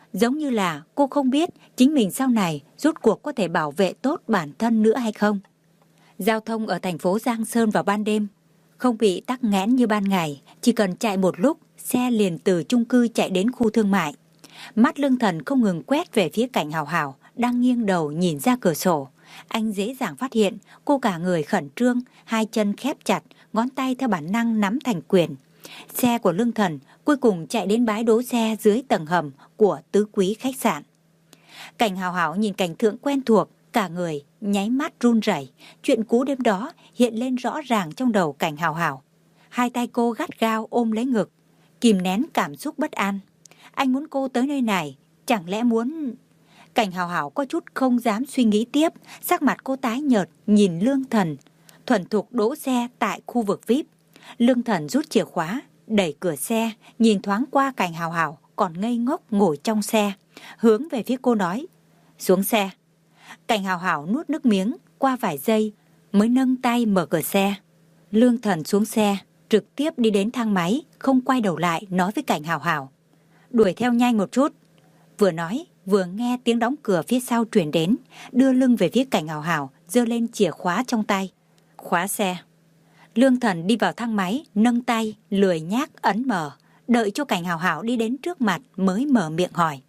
giống như là cô không biết chính mình sau này rốt cuộc có thể bảo vệ tốt bản thân nữa hay không. Giao thông ở thành phố Giang Sơn vào ban đêm không bị tắc nghẽn như ban ngày, chỉ cần chạy một lúc, xe liền từ chung cư chạy đến khu thương mại. Mắt Lương Thần không ngừng quét về phía Cảnh Hào Hào đang nghiêng đầu nhìn ra cửa sổ. Anh dễ dàng phát hiện cô cả người khẩn trương, hai chân khép chặt, ngón tay theo bản năng nắm thành quyền. Xe của Lương Thần cuối cùng chạy đến bãi đỗ xe dưới tầng hầm của Tứ Quý khách sạn. Cảnh Hào Hào nhìn cảnh tượng quen thuộc, cả người nháy mắt run rẩy. Chuyện cũ đêm đó hiện lên rõ ràng trong đầu Cảnh Hào Hào. Hai tay cô gắt gao ôm lấy ngực, kìm nén cảm xúc bất an. Anh muốn cô tới nơi này, chẳng lẽ muốn... Cảnh Hào Hào có chút không dám suy nghĩ tiếp, sắc mặt cô tái nhợt nhìn Lương Thần thuần thục đỗ xe tại khu vực vi ai pi. Lương Thần rút chìa khóa, đẩy cửa xe, nhìn thoáng qua Cảnh Hào Hào còn ngây ngốc ngồi trong xe, hướng về phía cô nói: xuống xe. Cảnh Hào Hào nuốt nước miếng, qua vài giây mới nâng tay mở cửa xe. Lương Thần xuống xe, trực tiếp đi đến thang máy, không quay đầu lại nói với Cảnh Hào Hào: đuổi theo nhanh một chút. Vừa nói vừa nghe tiếng đóng cửa phía sau truyền đến, đưa lưng về phía Cảnh Hào Hào, giơ lên chìa khóa trong tay, khóa xe. Lương Thần đi vào thang máy, nâng tay lười nhác ấn mở, đợi cho Cảnh Hào Hào đi đến trước mặt mới mở miệng hỏi: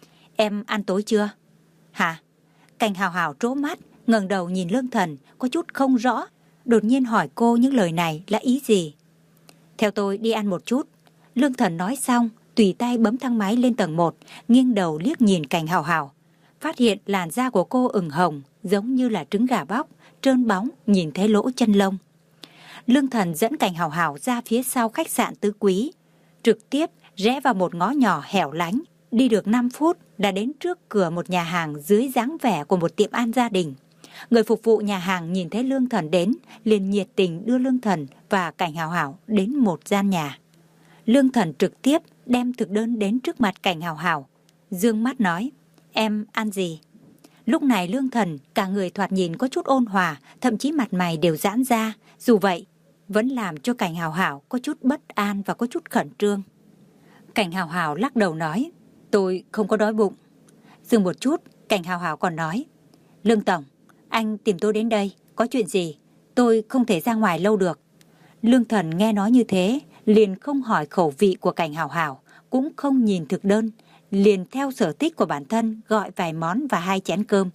em ăn tối chưa? Hả? Cảnh Hào Hào trố mắt, ngẩng đầu nhìn Lương Thần, có chút không rõ, đột nhiên hỏi cô những lời này là ý gì. Theo tôi đi ăn một chút. Lương Thần nói xong, tùy tay bấm thang máy lên tầng một, nghiêng đầu liếc nhìn Cảnh Hào Hào, phát hiện làn da của cô ửng hồng, giống như là trứng gà bóc, trơn bóng, nhìn thấy lỗ chân lông. Lương Thần dẫn Cảnh Hào Hào ra phía sau khách sạn Tứ Quý, trực tiếp rẽ vào một ngõ nhỏ hẻo lánh. Đi được năm phút đã đến trước cửa một nhà hàng dưới dáng vẻ của một tiệm ăn gia đình. Người phục vụ nhà hàng nhìn thấy Lương Thần đến, liền nhiệt tình đưa Lương Thần và Cảnh Hào Hào đến một gian nhà. Lương Thần trực tiếp đem thực đơn đến trước mặt Cảnh Hào Hào, dương mắt nói: em ăn gì? Lúc này Lương Thần cả người thoạt nhìn có chút ôn hòa, thậm chí mặt mày đều giãn ra, dù vậy vẫn làm cho Cảnh Hào Hào có chút bất an và có chút khẩn trương. Cảnh Hào Hào lắc đầu nói: tôi không có đói bụng. Dừng một chút, Cảnh Hào Hào còn nói: Lương Tổng, anh tìm tôi đến đây, có chuyện gì? Tôi không thể ra ngoài lâu được. Lương Thần nghe nói như thế, liền không hỏi khẩu vị của Cảnh Hào Hào, cũng không nhìn thực đơn, liền theo sở thích của bản thân gọi vài món và hai chén cơm.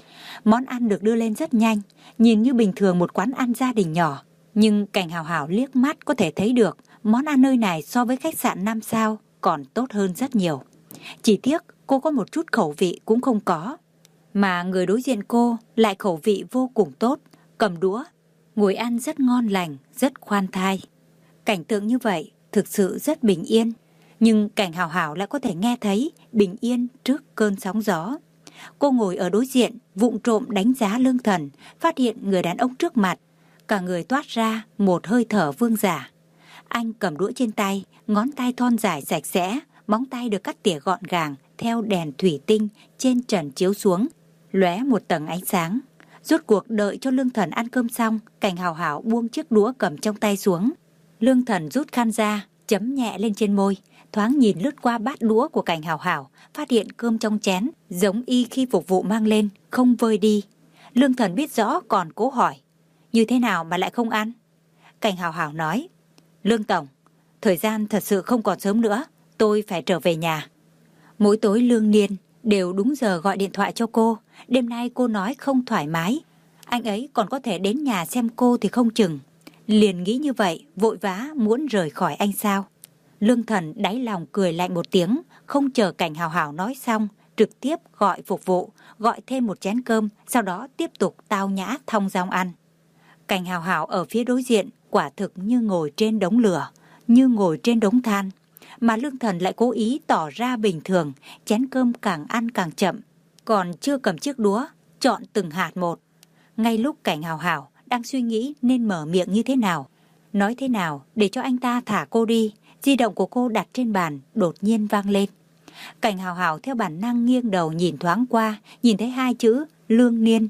Món ăn được đưa lên rất nhanh, nhìn như bình thường một quán ăn gia đình nhỏ, nhưng Cảnh Hào Hào liếc mắt có thể thấy được món ăn nơi này so với khách sạn năm sao còn tốt hơn rất nhiều. Chỉ tiếc cô có một chút khẩu vị cũng không có, mà người đối diện cô lại khẩu vị vô cùng tốt, cầm đũa ngồi ăn rất ngon lành, rất khoan thai. Cảnh tượng như vậy thực sự rất bình yên, nhưng Cảnh Hào Hào lại có thể nghe thấy bình yên trước cơn sóng gió. Cô ngồi ở đối diện, vụng trộm đánh giá Lương Thần, phát hiện người đàn ông trước mặt cả người toát ra một hơi thở vương giả. Anh cầm đũa trên tay, ngón tay thon dài sạch sẽ, móng tay được cắt tỉa gọn gàng theo đèn thủy tinh trên trần chiếu xuống, lóe một tầng ánh sáng. Rốt cuộc đợi cho Lương Thần ăn cơm xong, Cảnh Hào Hào buông chiếc đũa cầm trong tay xuống. Lương Thần rút khăn ra, chấm nhẹ lên trên môi, thoáng nhìn lướt qua bát đũa của Cảnh Hào Hào, phát hiện cơm trong chén giống y khi phục vụ mang lên, không vơi đi. Lương Thần biết rõ còn cố hỏi: như thế nào mà lại không ăn? Cảnh Hào Hào nói: Lương Tổng, thời gian thật sự không còn sớm nữa, tôi phải trở về nhà. Mỗi tối Lương Niên đều đúng giờ gọi điện thoại cho cô. Đêm nay cô nói không thoải mái, anh ấy còn có thể đến nhà xem cô thì không chừng. Liền nghĩ như vậy, vội vã muốn rời khỏi anh sao? Lương Thần đáy lòng cười lạnh một tiếng, không chờ Cảnh Hào Hào nói xong, trực tiếp gọi phục vụ, gọi thêm một chén cơm, sau đó tiếp tục tao nhã thong dong ăn. Cảnh Hào Hào ở phía đối diện quả thực như ngồi trên đống lửa, như ngồi trên đống than, mà Lương Thần lại cố ý tỏ ra bình thường, chén cơm càng ăn càng chậm, còn chưa cầm chiếc đũa, chọn từng hạt một. Ngay lúc Cảnh Hào Hào đang suy nghĩ nên mở miệng như thế nào, nói thế nào để cho anh ta thả cô đi, di động của cô đặt trên bàn đột nhiên vang lên. Cảnh Hào Hào theo bản năng nghiêng đầu nhìn thoáng qua, nhìn thấy hai chữ Lương Niên.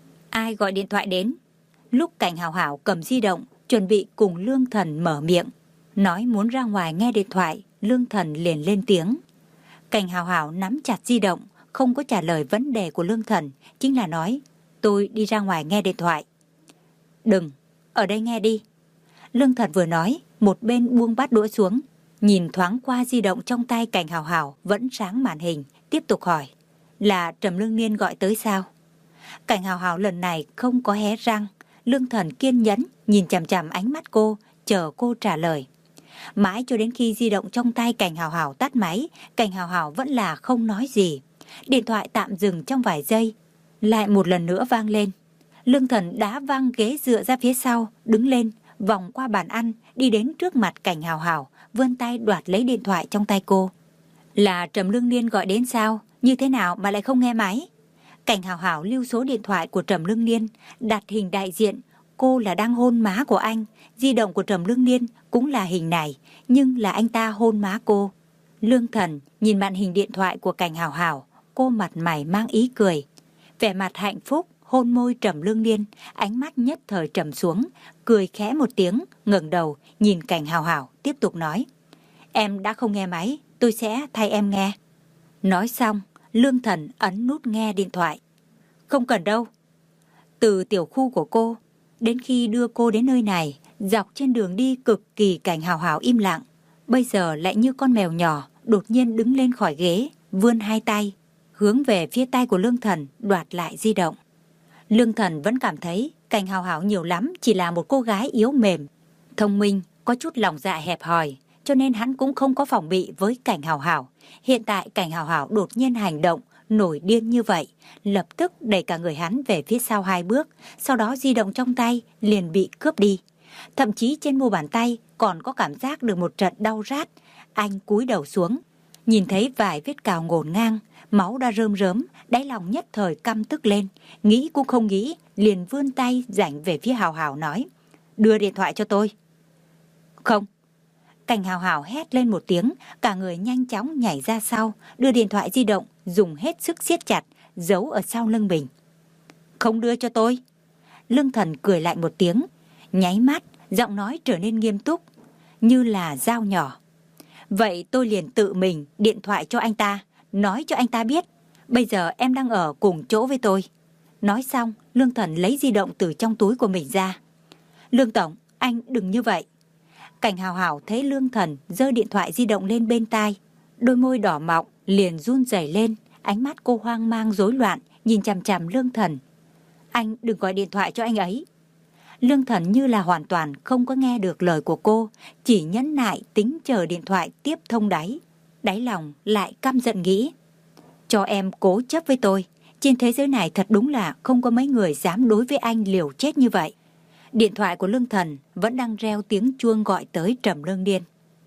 Ai gọi điện thoại đến? Lúc Cảnh Hào Hào cầm di động, chuẩn bị cùng Lương Thần mở miệng, nói muốn ra ngoài nghe điện thoại, Lương Thần liền lên tiếng. Cảnh Hào Hào nắm chặt di động, không có trả lời vấn đề của Lương Thần, chính là nói, tôi đi ra ngoài nghe điện thoại. Đừng, ở đây nghe đi. Lương Thần vừa nói, một bên buông bát đũa xuống, nhìn thoáng qua di động trong tay Cảnh Hào Hào vẫn sáng màn hình, tiếp tục hỏi, là Trầm Lương Niên gọi tới sao? Cảnh Hào Hào lần này không có hé răng. Lương Thần kiên nhẫn nhìn chằm chằm ánh mắt cô, chờ cô trả lời. Mãi cho đến khi di động trong tay Cảnh Hào Hào tắt máy, Cảnh Hào Hào vẫn là không nói gì. Điện thoại tạm dừng trong vài giây, lại một lần nữa vang lên. Lương Thần đá văng ghế dựa ra phía sau, đứng lên, vòng qua bàn ăn, đi đến trước mặt Cảnh Hào Hào, vươn tay đoạt lấy điện thoại trong tay cô. Là Trầm Lương Niên gọi đến sao? Như thế nào mà lại không nghe máy? Cảnh Hào Hào lưu số điện thoại của Trầm Lương Niên, đặt hình đại diện, cô là đang hôn má của anh. Di động của Trầm Lương Niên cũng là hình này, nhưng là anh ta hôn má cô. Lương Thần nhìn màn hình điện thoại của Cảnh Hào Hào, cô mặt mày mang ý cười. Vẻ mặt hạnh phúc, hôn môi Trầm Lương Niên, ánh mắt nhất thời trầm xuống, cười khẽ một tiếng, ngẩng đầu, nhìn Cảnh Hào Hào, tiếp tục nói. Em đã không nghe máy, tôi sẽ thay em nghe. Nói xong, Lương Thần ấn nút nghe điện thoại. Không cần đâu. Từ tiểu khu của cô, đến khi đưa cô đến nơi này, dọc trên đường đi cực kỳ Cảnh Hào Hào im lặng. Bây giờ lại như con mèo nhỏ, đột nhiên đứng lên khỏi ghế, vươn hai tay, hướng về phía tay của Lương Thần, đoạt lại di động. Lương Thần vẫn cảm thấy Cảnh Hào Hào nhiều lắm chỉ là một cô gái yếu mềm, thông minh, có chút lòng dạ hẹp hòi, cho nên hắn cũng không có phòng bị với Cảnh Hào Hào. Hiện tại Cảnh Hào Hào đột nhiên hành động, nổi điên như vậy, lập tức đẩy cả người hắn về phía sau hai bước, sau đó di động trong tay liền bị cướp đi. Thậm chí trên mu bàn tay còn có cảm giác được một trận đau rát. Anh cúi đầu xuống, nhìn thấy vài vết cào ngổn ngang, máu đã rơm rớm, đáy lòng nhất thời căm tức lên, nghĩ cũng không nghĩ, liền vươn tay rảnh về phía Hào Hào nói, đưa điện thoại cho tôi. Không. Cảnh Hào Hào hét lên một tiếng, cả người nhanh chóng nhảy ra sau, đưa điện thoại di động, dùng hết sức siết chặt, giấu ở sau lưng mình. Không đưa cho tôi. Lương Thần cười lại một tiếng, nháy mắt, giọng nói trở nên nghiêm túc, như là dao nhỏ. Vậy tôi liền tự mình điện thoại cho anh ta, nói cho anh ta biết, bây giờ em đang ở cùng chỗ với tôi. Nói xong, Lương Thần lấy di động từ trong túi của mình ra. Lương Tổng, anh đừng như vậy. Cảnh Hào Hào thấy Lương Thần giơ điện thoại di động lên bên tai, đôi môi đỏ mọng liền run rẩy lên, ánh mắt cô hoang mang rối loạn, nhìn chằm chằm Lương Thần. Anh đừng gọi điện thoại cho anh ấy. Lương Thần như là hoàn toàn không có nghe được lời của cô, chỉ nhẫn nại tính chờ điện thoại tiếp thông đáy. Đáy lòng lại căm giận nghĩ, cho em cố chấp với tôi, trên thế giới này thật đúng là không có mấy người dám đối với anh liều chết như vậy. Điện thoại của Lương Thần vẫn đang reo tiếng chuông gọi tới Trầm Lương Niên.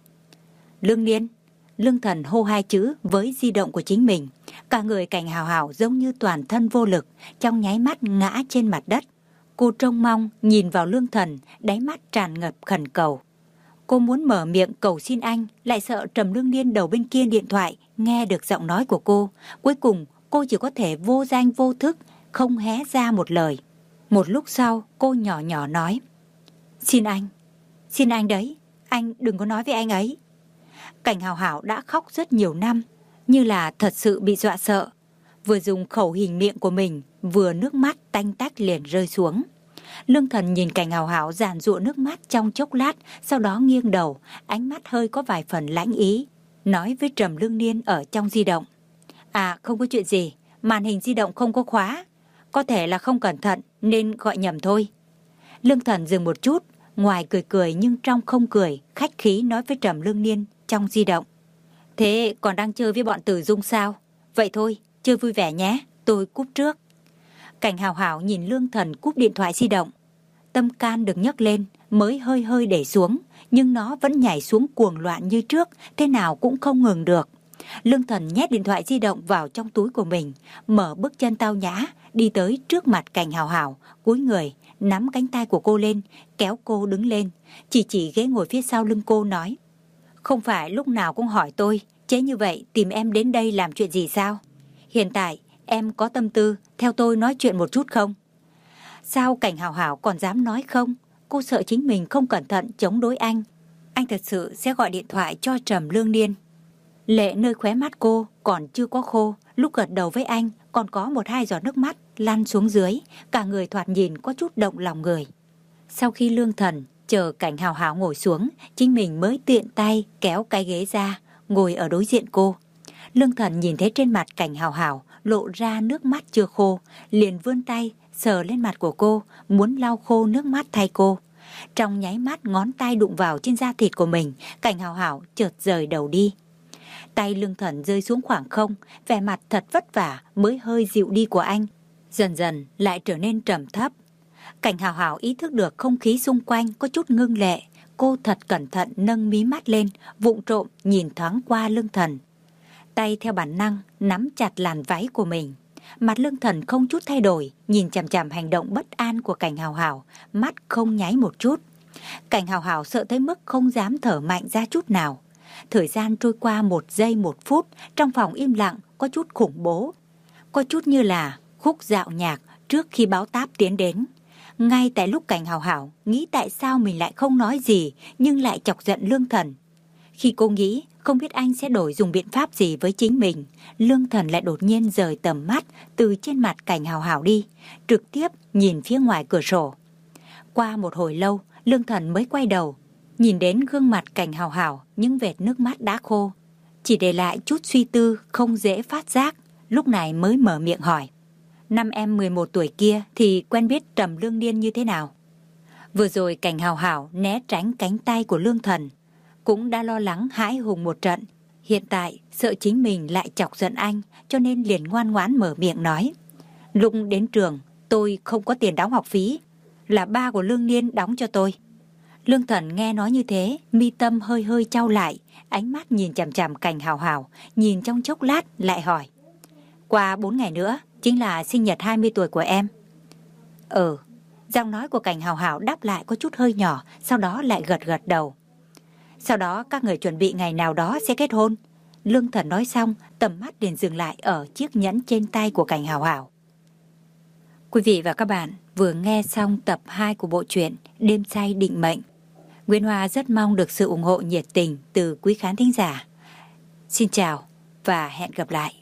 Lương Niên. Lương Thần hô hai chữ với di động của chính mình. Cả người Cảnh Hào Hào giống như toàn thân vô lực, trong nháy mắt ngã trên mặt đất. Cô trông mong nhìn vào Lương Thần, đáy mắt tràn ngập khẩn cầu. Cô muốn mở miệng cầu xin anh, lại sợ Trầm Lương Niên đầu bên kia điện thoại nghe được giọng nói của cô. Cuối cùng cô chỉ có thể vô danh vô thức, không hé ra một lời. Một lúc sau cô nhỏ nhỏ nói, xin anh, xin anh đấy, anh đừng có nói với anh ấy. Cảnh Hào Hào đã khóc rất nhiều năm, như là thật sự bị dọa sợ. Vừa dùng khẩu hình miệng của mình, vừa nước mắt tanh tách liền rơi xuống. Lương Thần nhìn Cảnh Hào Hào giàn giụa nước mắt trong chốc lát, sau đó nghiêng đầu, ánh mắt hơi có vài phần lãnh ý, nói với Trầm Lương Niên ở trong di động. À, không có chuyện gì, màn hình di động không có khóa, có thể là không cẩn thận nên gọi nhầm thôi. Lương Thần dừng một chút, ngoài cười cười nhưng trong không cười, khách khí nói với Trầm Lương Niên trong di động. Thế còn đang chơi với bọn Từ Dung sao? Vậy thôi, chơi vui vẻ nhé, tôi cúp trước. Cảnh Hào Hào nhìn Lương Thần cúp điện thoại di động. Tâm can được nhấc lên, mới hơi hơi để xuống, nhưng nó vẫn nhảy xuống cuồng loạn như trước, thế nào cũng không ngừng được. Lương Thần nhét điện thoại di động vào trong túi của mình, mở bước chân tao nhã, đi tới trước mặt Cảnh Hào Hào, cúi người, nắm cánh tay của cô lên, kéo cô đứng lên, chỉ chỉ ghế ngồi phía sau lưng cô nói. Không phải lúc nào cũng hỏi tôi, chế như vậy tìm em đến đây làm chuyện gì sao? Hiện tại, em có tâm tư theo tôi nói chuyện một chút không? Sao Cảnh Hào Hào còn dám nói không? Cô sợ chính mình không cẩn thận chống đối anh. Anh thật sự sẽ gọi điện thoại cho Trầm Lương Niên. Lệ nơi khóe mắt cô còn chưa có khô, lúc gật đầu với anh còn có một hai giọt nước mắt lăn xuống dưới, cả người thoạt nhìn có chút động lòng người. Sau khi Lương Thần chờ Cảnh Hào Hào ngồi xuống, chính mình mới tiện tay kéo cái ghế ra, ngồi ở đối diện cô. Lương Thần nhìn thấy trên mặt Cảnh Hào Hào lộ ra nước mắt chưa khô, liền vươn tay sờ lên mặt của cô, muốn lau khô nước mắt thay cô. Trong nháy mắt ngón tay đụng vào trên da thịt của mình, Cảnh Hào Hào chợt rời đầu đi. Tay Lương Thần rơi xuống khoảng không, vẻ mặt thật vất vả mới hơi dịu đi của anh dần dần lại trở nên trầm thấp. Cảnh Hào Hào ý thức được không khí xung quanh có chút ngưng lệ, cô thật cẩn thận nâng mí mắt lên, vụng trộm nhìn thoáng qua Lương Thần. Tay theo bản năng nắm chặt làn váy của mình. Mặt Lương Thần không chút thay đổi, nhìn chằm chằm hành động bất an của Cảnh Hào Hào, mắt không nháy một chút. Cảnh Hào Hào sợ tới mức không dám thở mạnh ra chút nào. Thời gian trôi qua một giây một phút, trong phòng im lặng có chút khủng bố. Có chút như là khúc dạo nhạc trước khi báo táp tiến đến. Ngay tại lúc Cảnh Hào Hào nghĩ tại sao mình lại không nói gì nhưng lại chọc giận Lương Thần. Khi cô nghĩ không biết anh sẽ đổi dùng biện pháp gì với chính mình, Lương Thần lại đột nhiên rời tầm mắt từ trên mặt Cảnh Hào Hào đi, trực tiếp nhìn phía ngoài cửa sổ. Qua một hồi lâu, Lương Thần mới quay đầu, nhìn đến gương mặt Cảnh Hào Hào, những vệt nước mắt đã khô, chỉ để lại chút suy tư không dễ phát giác, lúc này mới mở miệng hỏi. Năm em mười một tuổi kia thì quen biết Trầm Lương Niên như thế nào? Vừa rồi Cảnh Hào Hào né tránh cánh tay của Lương Thần, cũng đã lo lắng hãi hùng một trận. Hiện tại sợ chính mình lại chọc giận anh, cho nên liền ngoan ngoãn mở miệng nói. Lúc đến trường tôi không có tiền đóng học phí, là ba của Lương Niên đóng cho tôi. Lương Thần nghe nói như thế, mi tâm hơi hơi chau lại, ánh mắt nhìn chằm chằm Cảnh Hào Hào, nhìn trong chốc lát lại hỏi. Qua bốn ngày nữa chính là sinh nhật hai mươi tuổi của em. Ừ, giọng nói của Cảnh Hào Hào đáp lại có chút hơi nhỏ, sau đó lại gật gật đầu. Sau đó các người chuẩn bị ngày nào đó sẽ kết hôn. Lương Thần nói xong, tầm mắt liền dừng lại ở chiếc nhẫn trên tay của Cảnh Hào Hào. Quý vị và các bạn vừa nghe xong tập hai của bộ truyện Đêm Say Định Mệnh. Nguyễn Hoa rất mong được sự ủng hộ nhiệt tình từ quý khán thính giả. Xin chào và hẹn gặp lại.